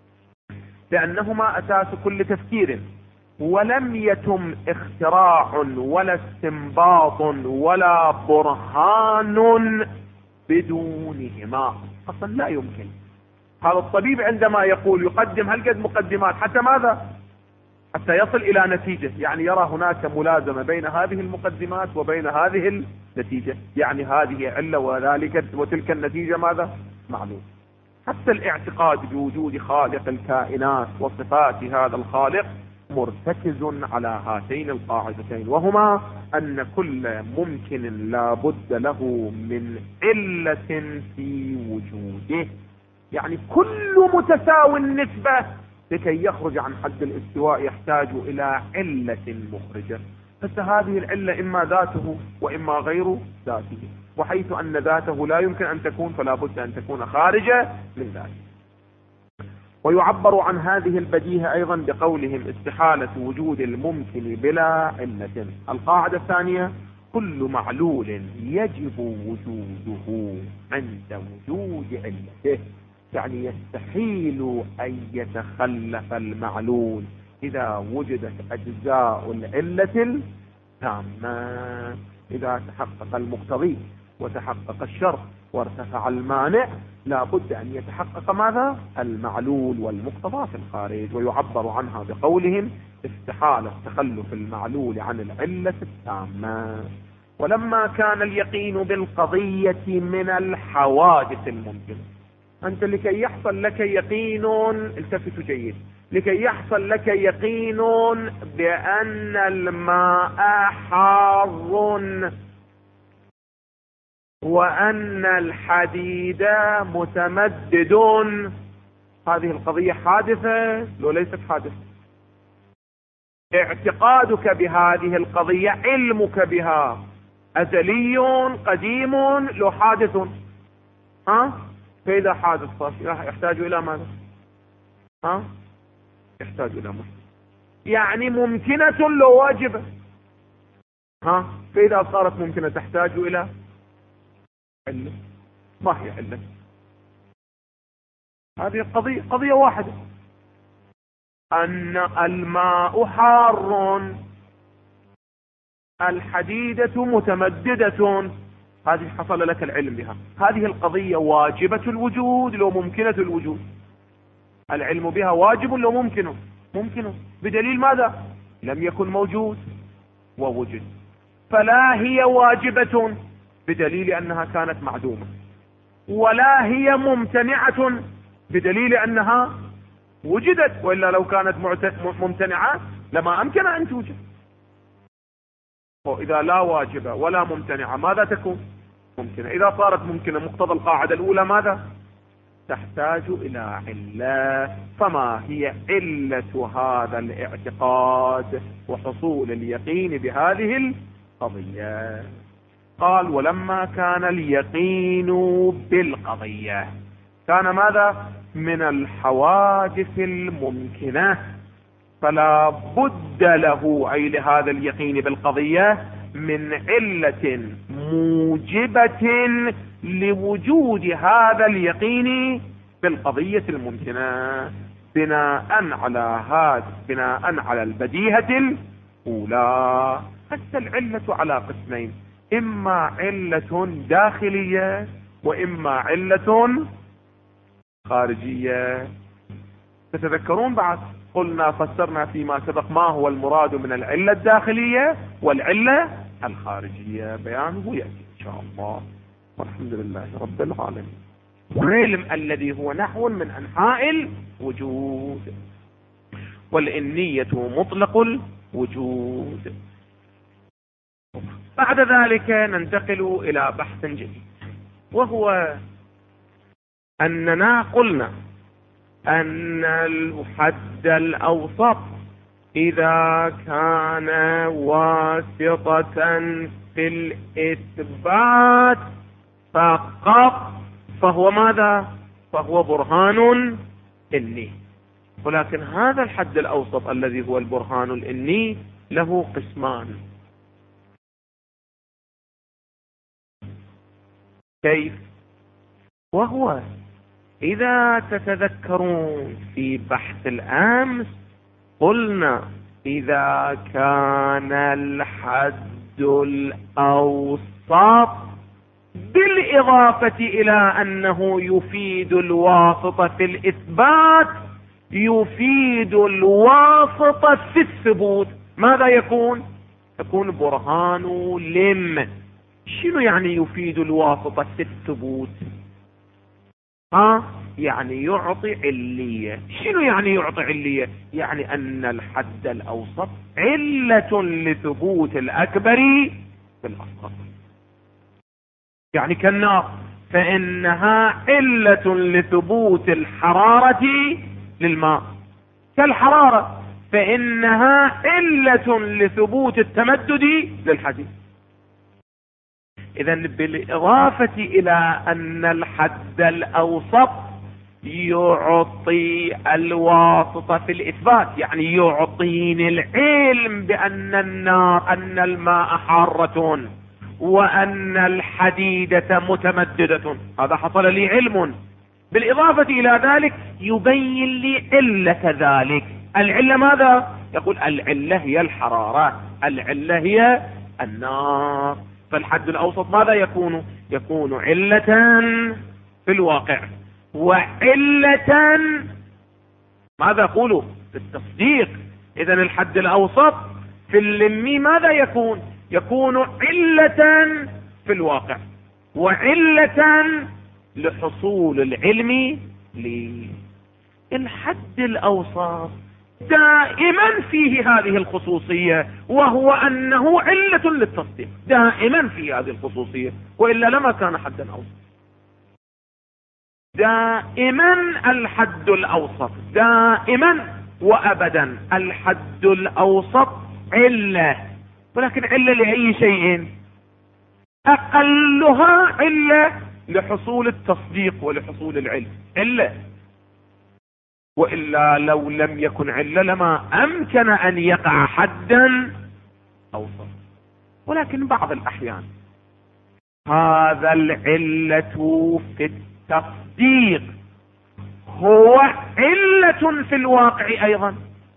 لانهما اساس كل تفكير، ولم يتم اختراع ولا استنباط ولا برهان بدونهما. اصلا لا يمكن. هذا الطبيب عندما يقول يقدم هالقد مقدمات حتى ماذا؟ حتى يصل الى نتيجة. يعني يرى هناك ملازمة بين هذه المقدمات وبين هذه النتيجة، يعني هذه علة وذلك وتلك النتيجة ماذا؟ معلوم. حتى الاعتقاد بوجود خالق الكائنات وصفات هذا الخالق مرتكز على هاتين القاعدتين، وهما ان كل ممكن لا بد له من علة في وجوده. يعني كل متساوي النسبة لكي يخرج عن حد الاستواء يحتاج الى علة مخرجة. بس هذه العلة اما ذاته واما غير ذاته، وحيث ان ذاته لا يمكن ان تكون فلا بد ان تكون خارجة من ذاته. ويعبر عن هذه البديهة ايضا بقولهم: استحالة وجود الممكن بلا علة. القاعدة الثانية: كل معلول يجب وجوده عند وجود علته. يعني يستحيل ان يتخلف المعلول اذا وجدت اجزاء العلة التامة. اذا تحقق المقتضي وتحقق الشرط وارتفع المانع لا بد ان يتحقق ماذا؟ المعلول والمقتضى في الخارج. ويعبر عنها بقولهم: استحالة تخلف المعلول عن العلة التامة. ولما كان اليقين بالقضية من الحوادث الممكنة، انت لكي يحصل لك يقين، التفتوا جيد، لكي يحصل لك يقين بان الماء حار وان الحديد متمدد، هذه القضية حادثة لو ليست حادثة؟ اعتقادك بهذه القضية، علمك بها ازلي قديم لو حادث. فإذا حادث يحتاج إلى ماذا؟ يحتاج إلى محدث، يعني ممكنة لو واجبة. فإذا صارت ممكنة تحتاج إلى علة. ما هي علة؟ هذه قضية واحدة، أن الماء حار، الحديدة متمددة، هذه حصل لك العلم بها. هذه القضية واجبة الوجود لو ممكنة الوجود، العلم بها واجب لو ممكنه، بدليل ماذا؟ لم يكن موجود ووجد، فلا هي واجبة بدليل أنها كانت معدومة، ولا هي ممتنعة بدليل أنها وجدت، وإلا لو كانت ممتنعة لما أمكن أن توجد. وإذا لا واجبة ولا ممتنعة ماذا تكون؟ ممكنة. إذا صارت ممكنة مقتضى القاعدة الأولى ماذا؟ تحتاج إلى علة. فما هي علة هذا الاعتقاد وحصول اليقين بهذه القضية؟ قال: ولما كان اليقين بالقضية كان ماذا؟ من الحوادث الممكنة، فلا بد له، أي لهذا اليقين بالقضية، من علة موجبة لوجود هذا اليقين بالقضية الممكنة، بناء على البديهة الأولى. حتى العلة على قسمين: إما علة داخلية وإما علة خارجية. تتذكرون بعد قلنا فسرنا فيما سبق ما هو المراد من العلة الداخلية والعلة الخارجية، بيانه يأتي إن شاء الله، والحمد لله رب العالمين. العلم الذي هو نحو من أنحاء الوجود، والإنية مطلق الوجود. بعد ذلك ننتقل إلى بحث جديد، وهو أننا قلنا أن الحد الأوسط إذا كان واسطة في الإثبات فقط فهو ماذا؟ فهو برهان إني. ولكن هذا الحد الأوسط الذي هو البرهان الإني له قسمان. كيف؟ وهو إذا تتذكرون في بحث الأمس قلنا إذا كان الحد الأوسط بالإضافة إلى أنه يفيد الواسطة في الإثبات يفيد الواسطة في الثبوت، ماذا يكون؟ يكون برهان لم. شنو يعني يفيد الواسطة في الثبوت؟ يعني يعطي علية. شنو يعني يعطي علية؟ يعني أن الحد الأوسط علة لثبوت الأكبر بالأصغر. يعني كالنار فإنها علة لثبوت الحرارة للماء، كالحرارة فإنها علة لثبوت التمدد للحديد. إذن بالإضافة إلى أن الحد الأوسط يعطي الواسطة في الإثبات، يعني يعطيني العلم بأن أن الماء حارة وأن الحديدة متمددة، هذا حصل لي علم. بالإضافة إلى ذلك يبين لي علة ذلك. العلة ماذا؟ يقول العلة هي الحرارة، العلة هي النار. فالحد الأوسط ماذا يكون؟ يكون علة في الواقع وعلة ماذا يقولوا؟ في التصديق. إذن الحد الأوسط في اللمي ماذا يكون؟ يكون علة في الواقع وعلة لحصول العلم للحد الأوسط. دائما فيه هذه الخصوصية، وهو أنه علة للتصديق، دائما فيه هذه الخصوصية، وإلا لما كان حدا أوسط. دائما الحد الأوسط، دائما وأبدا الحد الأوسط علة، ولكن علة لأي شيء؟ أقلها علة لحصول التصديق ولحصول العلم، علة. وإلا لو لم يكن علة لما أمكن أن يقع حدا أوسط. ولكن بعض الأحيان هذا العلة في التصديق هو علة في الواقع أيضا،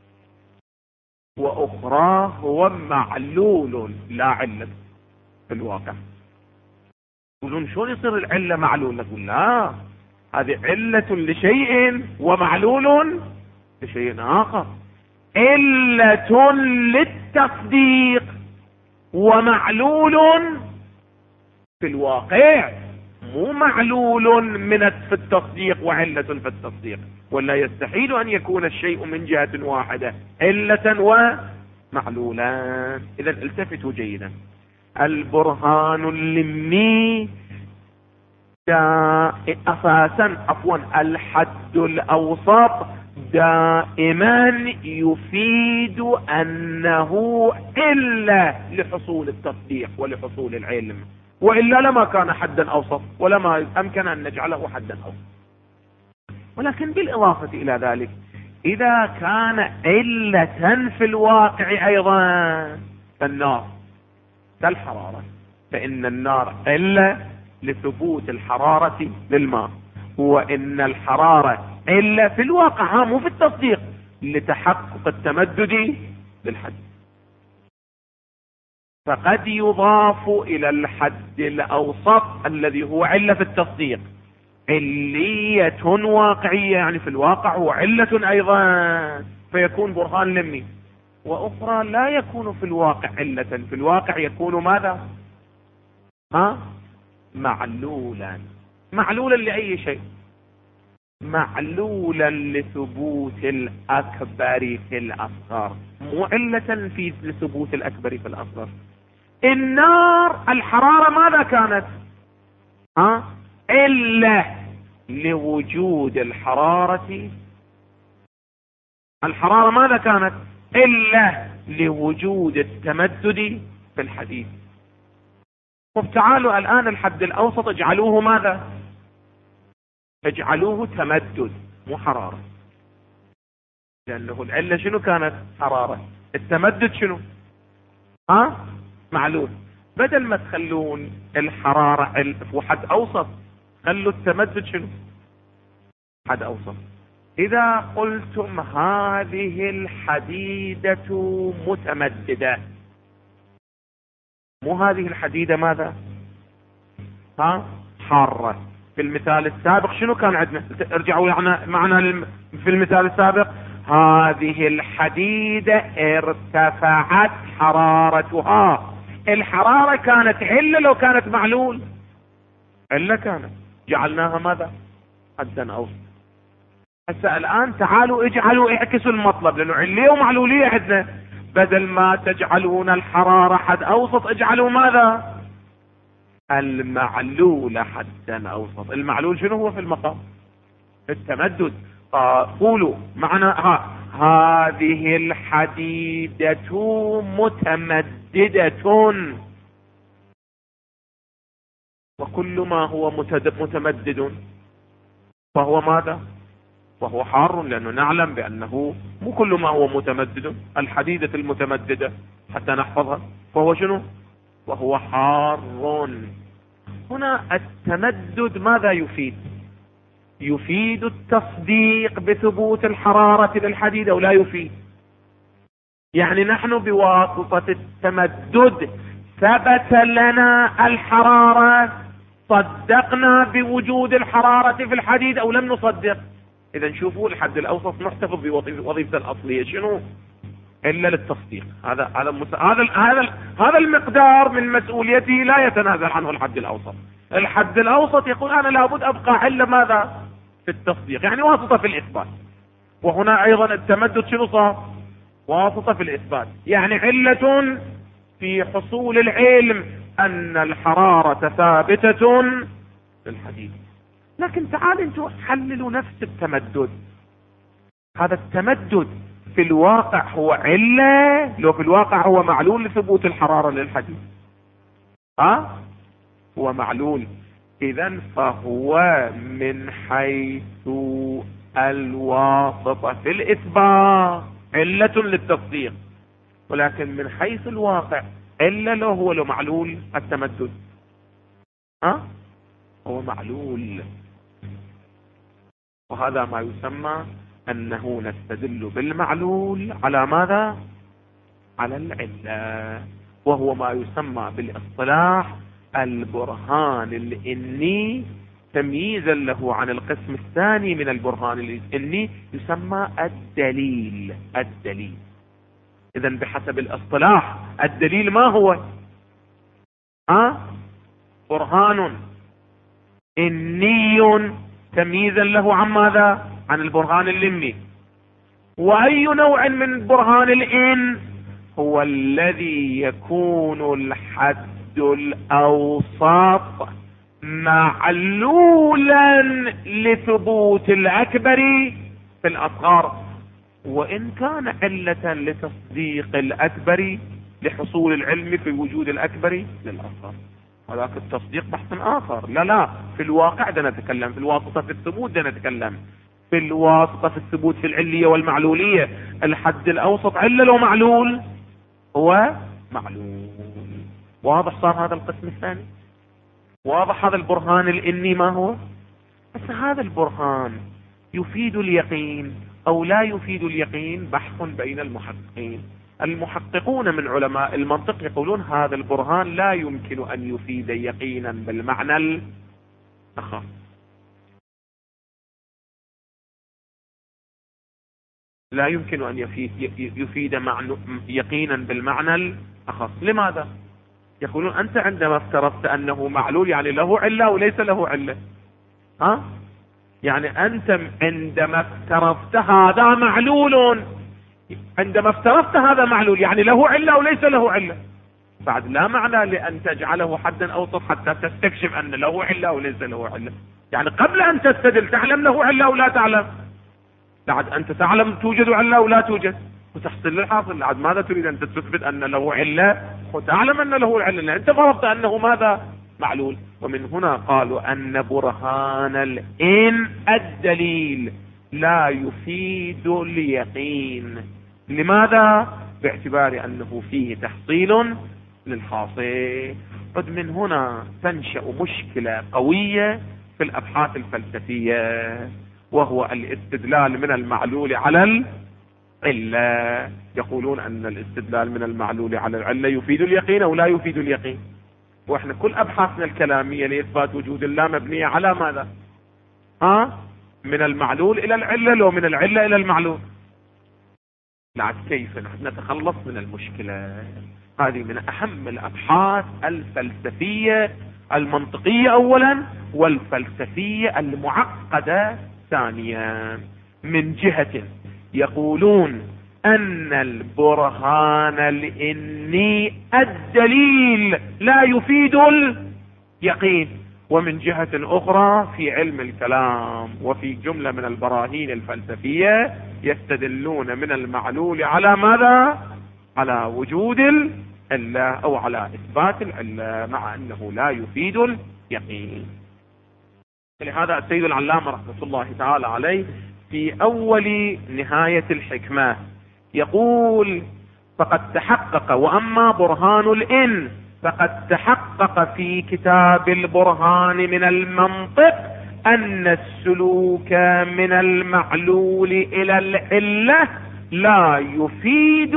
وأخرى هو معلول لا علة في الواقع. يقولون شلون يصير العلة معلول؟ نقول لا، هذه علة لشيء ومعلول لشيء آخر. علة للتصديق ومعلول في الواقع، مو معلول في التصديق وعلة في التصديق. ولا يستحيل أن يكون الشيء من جهة واحدة علة ومعلولا. إذا التفتوا جيدا، البرهان اللمي الحد الأوسط دائما يفيد أنه إلا لحصول التصديق ولحصول العلم، وإلا لما كان حدا أوسط ولما أمكن أن نجعله حدا أوسط. ولكن بالإضافة إلى ذلك إذا كان علة في الواقع أيضا فالنار كالحرارة، فإن النار علة لثبوت الحرارة للماء، وإن الحرارة علة في الواقع مو في التصديق لتحقق التمدد للحد. فقد يضاف إلى الحد الأوسط الذي هو علة في التصديق علية واقعية، يعني في الواقع هو علة أيضا، فيكون برهان لمي. وأخرى لا يكون في الواقع علة، في الواقع يكون ماذا؟ معلولا. معلولا لأي شيء؟ معلولا لثبوت الأكبر في الأصغر، مو علة في لثبوت الأكبر في الأصغر. النار الحرارة ماذا كانت؟ علة لوجود الحرارة. الحرارة ماذا كانت؟ علة لوجود التمدد في الحديد. طب تعالوا الآن الحد الأوسط اجعلوه ماذا؟ اجعلوه تمدد مو حرارة، لأنه العلة شنو كانت؟ حرارة. التمدد شنو؟ معلول. بدل ما تخلون الحرارة حد أوسط، خلوا التمدد شنو؟ حد أوسط. إذا قلتم هذه الحديدة متمددة، مو هذه الحديدة ماذا؟ حارة. في المثال السابق شنو كان عندنا؟ ارجعوا معنا في المثال السابق، هذه الحديدة ارتفعت حرارتها. الحرارة كانت علة لو كانت معلول؟ علة كانت، جعلناها ماذا؟ حدا أوسط. هسه الآن تعالوا اجعلوا اعكسوا المطلب، لأنه علية ومعلولية عندنا. بدل ما تجعلون الحرارة حد أوسط اجعلوا ماذا؟ المعلول حدا أوسط. المعلول شنو هو في المقام؟ التمدد. قولوا معنا هذه الحديدة متمددة. وكل ما هو متمدد فهو ماذا؟ وهو حار، لأنه نعلم بأنه مو كل ما هو متمدد. الحديدة المتمددة حتى نحفظها فهو شنو؟ وهو حار. هنا التمدد ماذا يفيد؟ يفيد التصديق بثبوت الحرارة للحديدة ولا يفيد؟ يعني نحن بواسطة التمدد ثبت لنا الحرارة، صدقنا بوجود الحرارة في الحديد أو لم نصدق؟ إذا شوفوا الحد الأوسط محتفظ بوظيفة الأصلية شنو؟ إلا للتصديق. هذا المقدار من مسؤوليته لا يتنازل عنه الحد الأوسط. الحد الأوسط يقول أنا لابد أبقى علة ماذا؟ في التصديق، يعني واسطة في الإثبات. وهنا أيضا التمدد شنو صار؟ واسطة في الإثبات، يعني علة في حصول العلم أن الحرارة ثابتة في الحديد. لكن تعالوا انتوا حللوا نفس التمدد. هذا التمدد في الواقع هو علة لو في الواقع هو معلول لثبوت الحرارة للحديد؟ هو معلول. إذن فهو من حيث الواسطة في الإثبات علة للتصديق، ولكن من حيث الواقع إلا لو هو له معلول التمدد، هو معلول. وهذا ما يسمى أنه نستدل بالمعلول على ماذا؟ على العلة، وهو ما يسمى بالاصطلاح البرهان الإني، تمييزا له عن القسم الثاني من البرهان الإني يسمى الدليل. الدليل إذا بحسب الاصطلاح الدليل ما هو؟ برهان إني تمييزا له عن ماذا؟ عن البرهان الإني. وأي نوع من برهان الإن؟ هو الذي يكون الحد الأوسط معلولا لثبوت الأكبر في الأصغر، وإن كان علة لتصديق الأكبر لحصول العلم في وجود الأكبر للأصغر. ولكن التصديق بحث آخر. لا في الواقع ده نتكلم، في الواسطة في الثبوت ده نتكلم، في الواسطة في الثبوت في العلية والمعلولية. الحد الأوسط علة ومعلول هو معلول. واضح صار هذا القسم الثاني؟ واضح هذا البرهان الإني ما هو؟ بس هذا البرهان يفيد اليقين أو لا يفيد اليقين؟ بحث بين المحققين. المحققون من علماء المنطق يقولون هذا البرهان لا يمكن أن يفيد يقينا بالمعنى الأخص. لا يمكن أن يفيد يقينا بالمعنى الأخص. لماذا؟ يقولون أنت عندما افترضت أنه معلول يعني له علة وليس له علة. يعني أنت عندما افترضت هذا معلول، عندما افترضت هذا معلول يعني له علة وليس له علة. بعد لا معنى لأن تجعله حدا أوسط حتى تستكشف أن له علة وليس له علة. يعني قبل أن تستدل تعلم له علة ولا تعلم. بعد أنت تعلم توجد علة ولا توجد، وتحصل للحاصل. بعد ماذا تريد أن تثبت أن له علة وتعلم أن له علة؟ أنت فرضت أنه ماذا؟ معلول. ومن هنا قالوا أن برهان الإن الدليل لا يفيد اليقين. لماذا؟ باعتبار أنه فيه تحصيل للحاصل. قد من هنا تنشأ مشكلة قوية في الأبحاث الفلسفية، وهو الاستدلال من المعلول على العلة. يقولون أن الاستدلال من المعلول على العلة يفيد اليقين أو لا يفيد اليقين. وإحنا كل أبحاثنا الكلامية لإثبات وجود الله مبنية على ماذا؟ من المعلول إلى العلة لو من العلة إلى المعلول. لعد كيف نتخلص من المشكلة هذه؟ من أهم الأبحاث الفلسفية المنطقية أولا، والفلسفية المعقدة ثانيا. من جهة يقولون أن البرهان الإني الدليل لا يفيد اليقين، ومن جهة أخرى في علم الكلام وفي جملة من البراهين الفلسفية يستدلون من المعلول على ماذا؟ على وجود العلة أو على إثبات العلة، مع أنه لا يفيد اليقين. لهذا السيد العلامة رحمة الله تعالى عليه في أول نهاية الحكمة يقول: فقد تحقق، وأما برهان الإن فقد تحقق في كتاب البرهان من المنطق أن السلوك من المعلول إلى العلة لا يفيد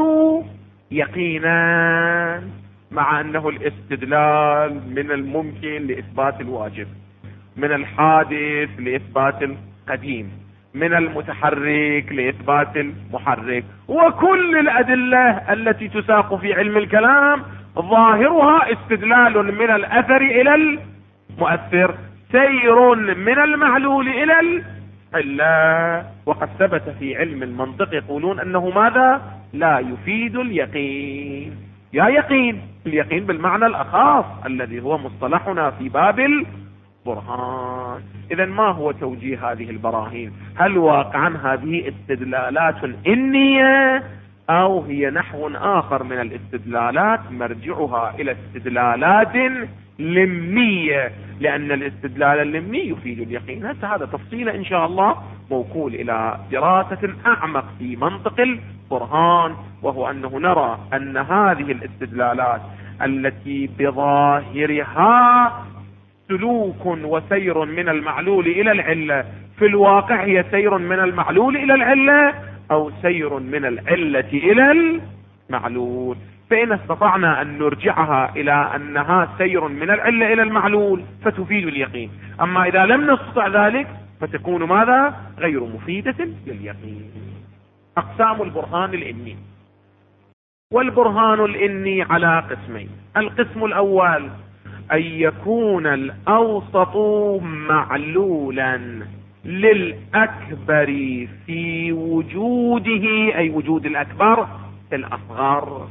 يقينا، مع أنه الاستدلال من الممكن لإثبات الواجب، من الحادث لإثبات القديم، من المتحرك لإثبات المحرك. وكل الأدلة التي تساق في علم الكلام ظاهرها استدلال من الأثر إلى المؤثر، سير من المعلول إلى العلة. وقد ثبت في علم المنطق يقولون أنه ماذا؟ لا يفيد اليقين. يا يقين، اليقين بالمعنى الأخاص الذي هو مصطلحنا في باب البرهان. إذن ما هو توجيه هذه البراهين؟ هل واقعا هذه استدلالات إنية أو هي نحو آخر من الاستدلالات مرجعها إلى استدلالات لمية؟ لأن الاستدلال اللمي يفيد اليقين. هذا تفصيل إن شاء الله موكول إلى دراسة أعمق في منطق البرهان، وهو أنه نرى أن هذه الاستدلالات التي بظاهرها سلوك وسير من المعلول إلى العلة، في الواقع هي سير من المعلول إلى العلة أو سير من العلة إلى المعلول. فإن استطعنا أن نرجعها إلى أنها سير من العلة إلى المعلول فتفيد اليقين، أما إذا لم نستطع ذلك فتكون ماذا؟ غير مفيدة لليقين. أقسام البرهان الإني. والبرهان الإني على قسمين: القسم الأول أن يكون الأوسط معلولا للأكبر في وجوده، أي وجود الأكبر في الأصغر،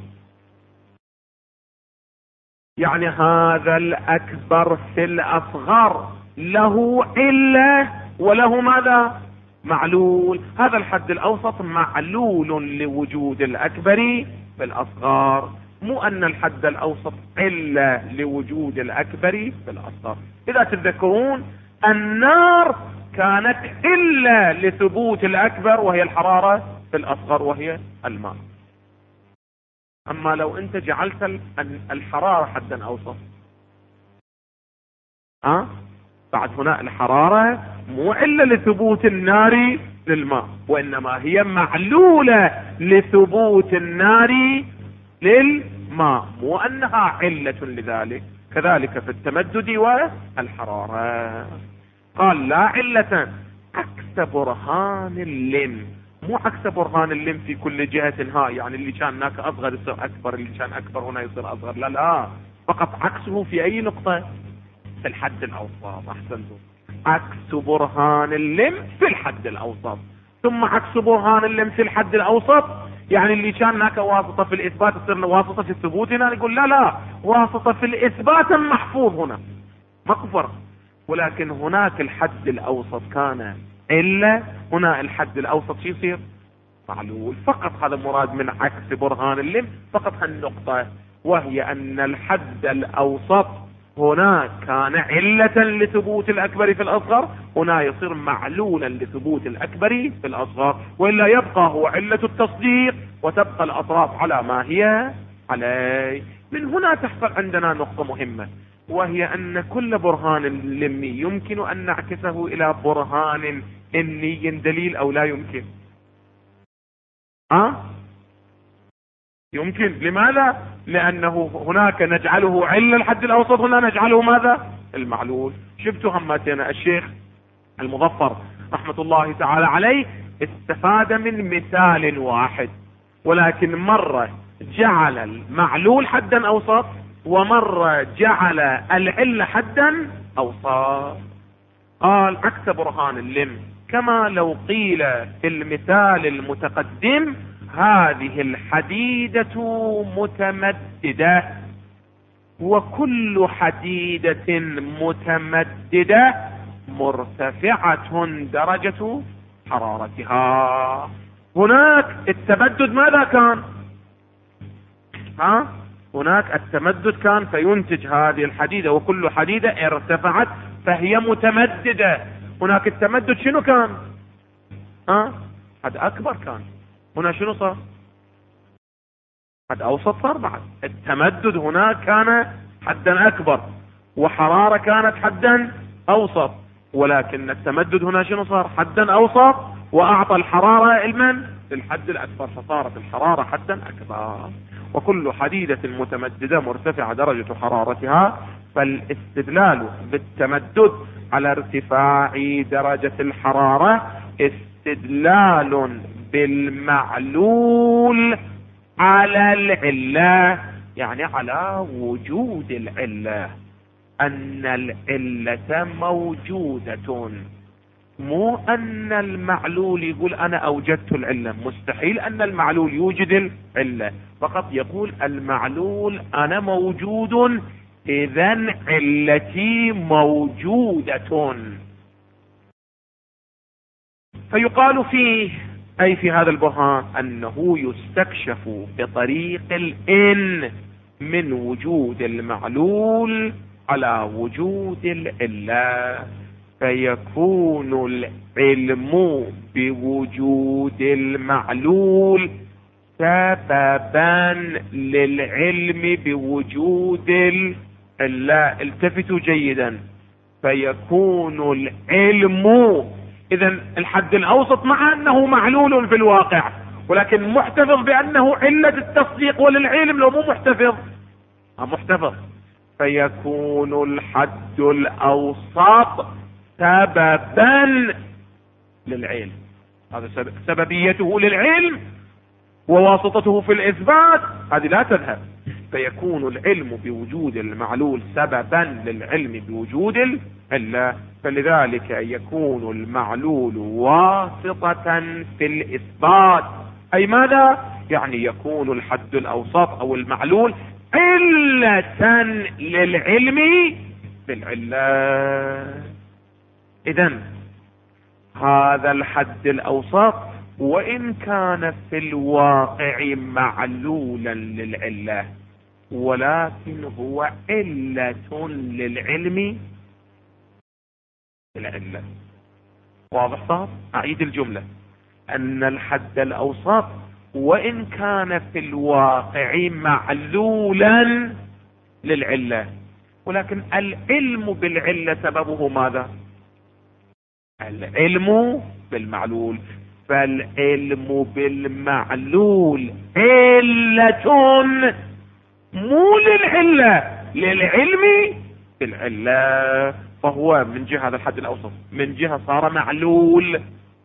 يعني هذا الأكبر في الأصغر له علة وله ماذا؟ معلول. هذا الحد الأوسط معلول لوجود الأكبر في الأصغر، مو أن الحد الأوسط علة لوجود الأكبر في الأصغر. إذا تذكرون النار كانت علة لثبوت الأكبر وهي الحرارة في الأصغر وهي الماء. أما لو أنت جعلت الحرارة حدا أوسط، بعد هنا الحرارة مو علة لثبوت النار للماء، وإنما هي معلولة لثبوت النار للماء، مو أنها علة لذلك. كذلك في التمدد والحرارة. قال لا علة عكس برهان اللم، مو عكس برهان اللم في كل جهة يعني اللي كان هناك أصغر يصير أكبر، اللي كان أكبر هنا يصير أصغر، لا، فقط عكسه في أي نقطة؟ في الحد الأوسط. أحسنتم، عكس برهان اللم في الحد الأوسط. ثم عكس برهان اللم في الحد الأوسط يعني اللي كان هناك واسطة في الإثبات تصير واسطة في الثبوت هنا، نقول لا، واسطة في الإثبات محفوظ هنا ماكو فرق، ولكن هناك الحد الأوسط كان إلا هنا الحد الأوسط شو يصير؟ معلول. فقط هذا مراد من عكس برهان اللم، فقط هالنقطة، وهي أن الحد الأوسط هنا كان علة لثبوت الأكبر في الأصغر، هنا يصير معلولا لثبوت الأكبر في الأصغر، وإلا يبقى هو علة التصديق وتبقى الأطراف على ما هي عليه. من هنا تحصل عندنا نقطة مهمة، وهي أن كل برهان لمي يمكن أن نعكسه إلى برهان إني دليل أو لا يمكن؟ يمكن. لماذا؟ لأنه هناك نجعله علة الحد الأوسط، هنا نجعله ماذا؟ المعلول. شفتوا همتنا الشيخ المظفر رحمة الله تعالى عليه استفاد من مثال واحد، ولكن مرة جعل المعلول حدا أوسط، ومرة جعل العلة حدا أوسط. قال عكس برهان اللم، كما لو قيل في المثال المتقدم هذه الحديدة متمددة، وكل حديدة متمددة مرتفعة درجة حرارتها. هناك التمدد ماذا كان؟ هناك التمدد كان فينتج هذه الحديدة، وكل حديدة ارتفعت فهي متمددة. هناك التمدد شنو كان؟ حد أكبر كان. هنا شنو صار؟ حد أوسط صار. بعد التمدد هناك كان حدا أكبر، وحرارة كانت حدا أوسط، ولكن التمدد هنا شنو صار؟ حدا أوسط، وأعطى الحرارة المن للحد الأكبر، فصارت الحرارة حدا أكبر. وكل حديدة متمددة مرتفعة درجة حرارتها، فالاستدلال بالتمدد على ارتفاع درجة الحرارة استدلال بالمعلول على العلة، يعني على وجود العلة، أن العلة موجودة، مو أن المعلول يقول أنا أوجدت العلة. مستحيل أن المعلول يوجد العلة، فقط يقول المعلول أنا موجود، إذن علتي موجودة. فيقال فيه، أي في هذا البرهان، أنه يستكشف بطريق الإن من وجود المعلول على وجود العلة. فيكون العلم بوجود المعلول سببا للعلم بوجود لا. التفتوا جيدا. فيكون العلم، اذا الحد الاوسط مع انه معلول في الواقع ولكن محتفظ بانه علة التصديق وللعلم، لو مو محتفظ محتفظ. فيكون الحد الاوسط سببا للعلم، هذا سببيته للعلم وواسطته في الاثبات هذه لا تذهب. فيكون العلم بوجود المعلول سببا للعلم بوجود العلة. فلذلك يكون المعلول واسطة في الاثبات. اي ماذا؟ يعني يكون الحد الاوسط او المعلول علة للعلم بالعلة. اذن هذا الحد الاوسط وان كان في الواقع معلولا للعلة ولكن هو علة للعلم بالعلة. واضح صار؟ اعيد الجملة. ان الحد الاوسط وان كان في الواقع معلولا للعلة ولكن العلم بالعلة سببه ماذا؟ العلم بالمعلول. فالعلم بالمعلول علة مو للعلة، للعلم بالعلة. فهو من جهة هذا الحد الاوسط من جهة صار معلول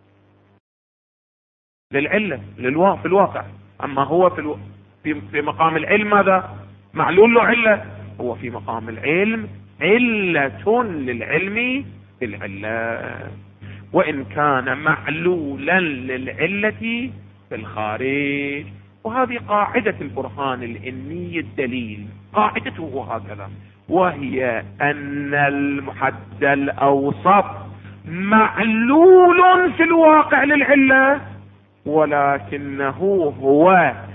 للعلة في الواقع. اما هو في مقام العلم ماذا؟ معلول له علة. هو في مقام العلم علة للعلم بالعلة وان كان معلولا للعلة في الخارج. وهذه قاعدة البرهان الإني الدليل، قاعدته هكذا، وهي ان المحد الاوسط معلول في الواقع للعلة ولكنه هو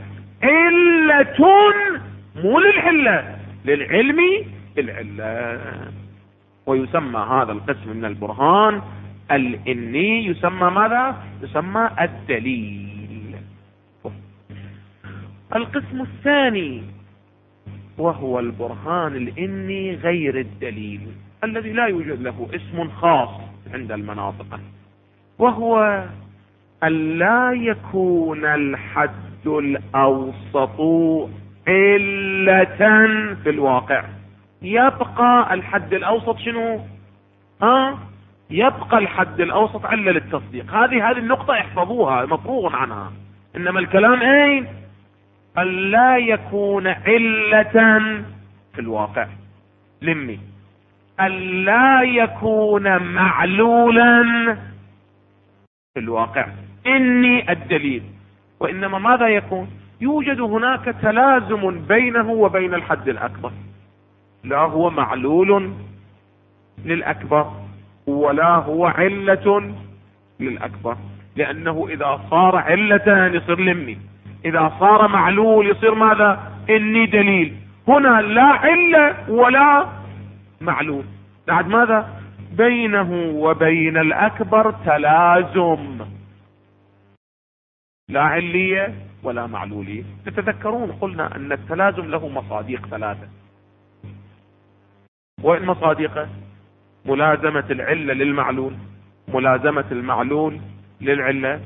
علة مو للعلة، للعلم بالعلة. ويسمى هذا القسم من البرهان الإني يسمى ماذا؟ يسمى الدليل. القسم الثاني وهو البرهان الإني غير الدليل الذي لا يوجد له اسم خاص عند المناطق، وهو أن لا يكون الحد الأوسط علة في الواقع. يبقى الحد الأوسط شنو؟ يبقى الحد الأوسط علة للتصديق. هذه النقطة احفظوها مفروغ عنها. إنما الكلام أين؟ أن لا يكون علة في الواقع لمي، أن لا يكون معلولا في الواقع إني الدليل. وإنما ماذا يكون؟ يوجد هناك تلازم بينه وبين الحد الأكبر، لا هو معلول للأكبر ولا هو علة للأكبر، لأنه إذا صار علة يصير لمي، إذا صار معلول يصير ماذا؟ إني دليل. هنا لا علة ولا معلول، بعد ماذا؟ بينه وبين الأكبر تلازم، لا علية ولا معلولية. تتذكرون قلنا أن التلازم له مصادق ثلاثة، وإن مصادقه ملازمة العلة للمعلول، ملازمة المعلول للعلة،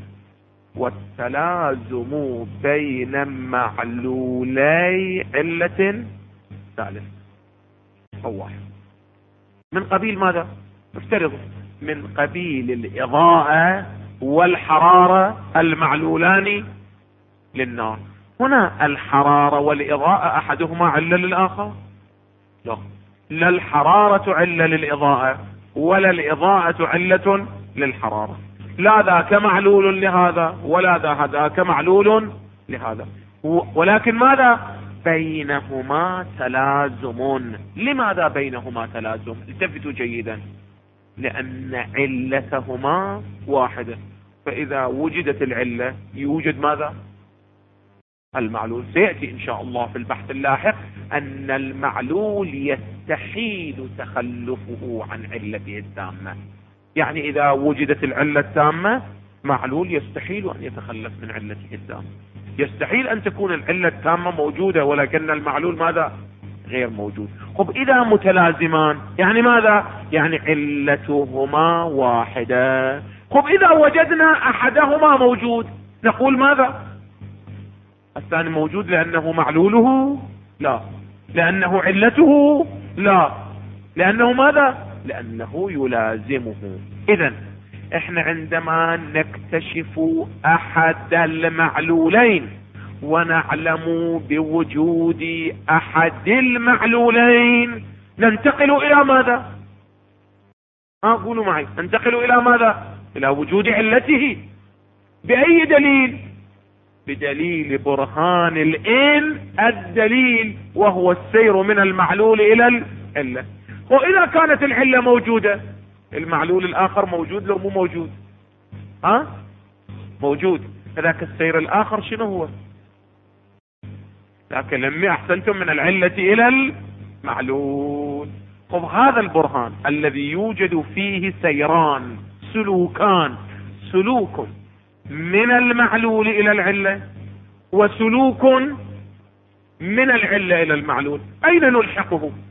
والتلازم بين معلولي علة ثالث أو واحد. من قبيل ماذا؟ افترض من قبيل الإضاءة والحرارة المعلولان للنار. هنا الحرارة والإضاءة أحدهما علة للآخر؟ لا الحرارة علة للإضاءة ولا الإضاءة علة للحرارة. لا ذاك معلول لهذا ولا ذاك معلول لهذا، ولكن ماذا؟ بينهما تلازم. لماذا بينهما تلازم؟ التفتوا جيدا. لأن علتهما واحدة، فإذا وجدت العلة يوجد ماذا؟ المعلول. سيأتي إن شاء الله في البحث اللاحق أن المعلول يستحيل تخلفه عن علته التامة، يعني إذا وجدت العلة التامة معلول يستحيل أن يتخلف من علته التامة، يستحيل أن تكون العلة التامة موجودة ولكن المعلول ماذا؟ غير موجود. خب إذا متلازمان يعني ماذا؟ يعني علتهما واحدة. خب إذا وجدنا أحدهما موجود نقول ماذا؟ الثاني موجود لأنه معلوله؟ لا. لأنه علته؟ لا. لأنه ماذا؟ لأنه يلازمه. إذن احنا عندما نكتشف أحد المعلولين ونعلم بوجود أحد المعلولين ننتقل إلى ماذا؟ قولوا معي، ننتقل إلى ماذا؟ إلى وجود علته. بأي دليل؟ بدليل برهان الإن الدليل، وهو السير من المعلول إلى العلة. وإذا كانت العلة موجودة المعلول الآخر موجود لو مو موجود؟ موجود. فذاك السير الآخر شنو هو؟ لكن لما أحسنتم من العلة إلى المعلول. طب هذا البرهان الذي يوجد فيه سيران سلوكان، سلوك من المعلول إلى العلة وسلوك من العلة إلى المعلول، أين نلحقه؟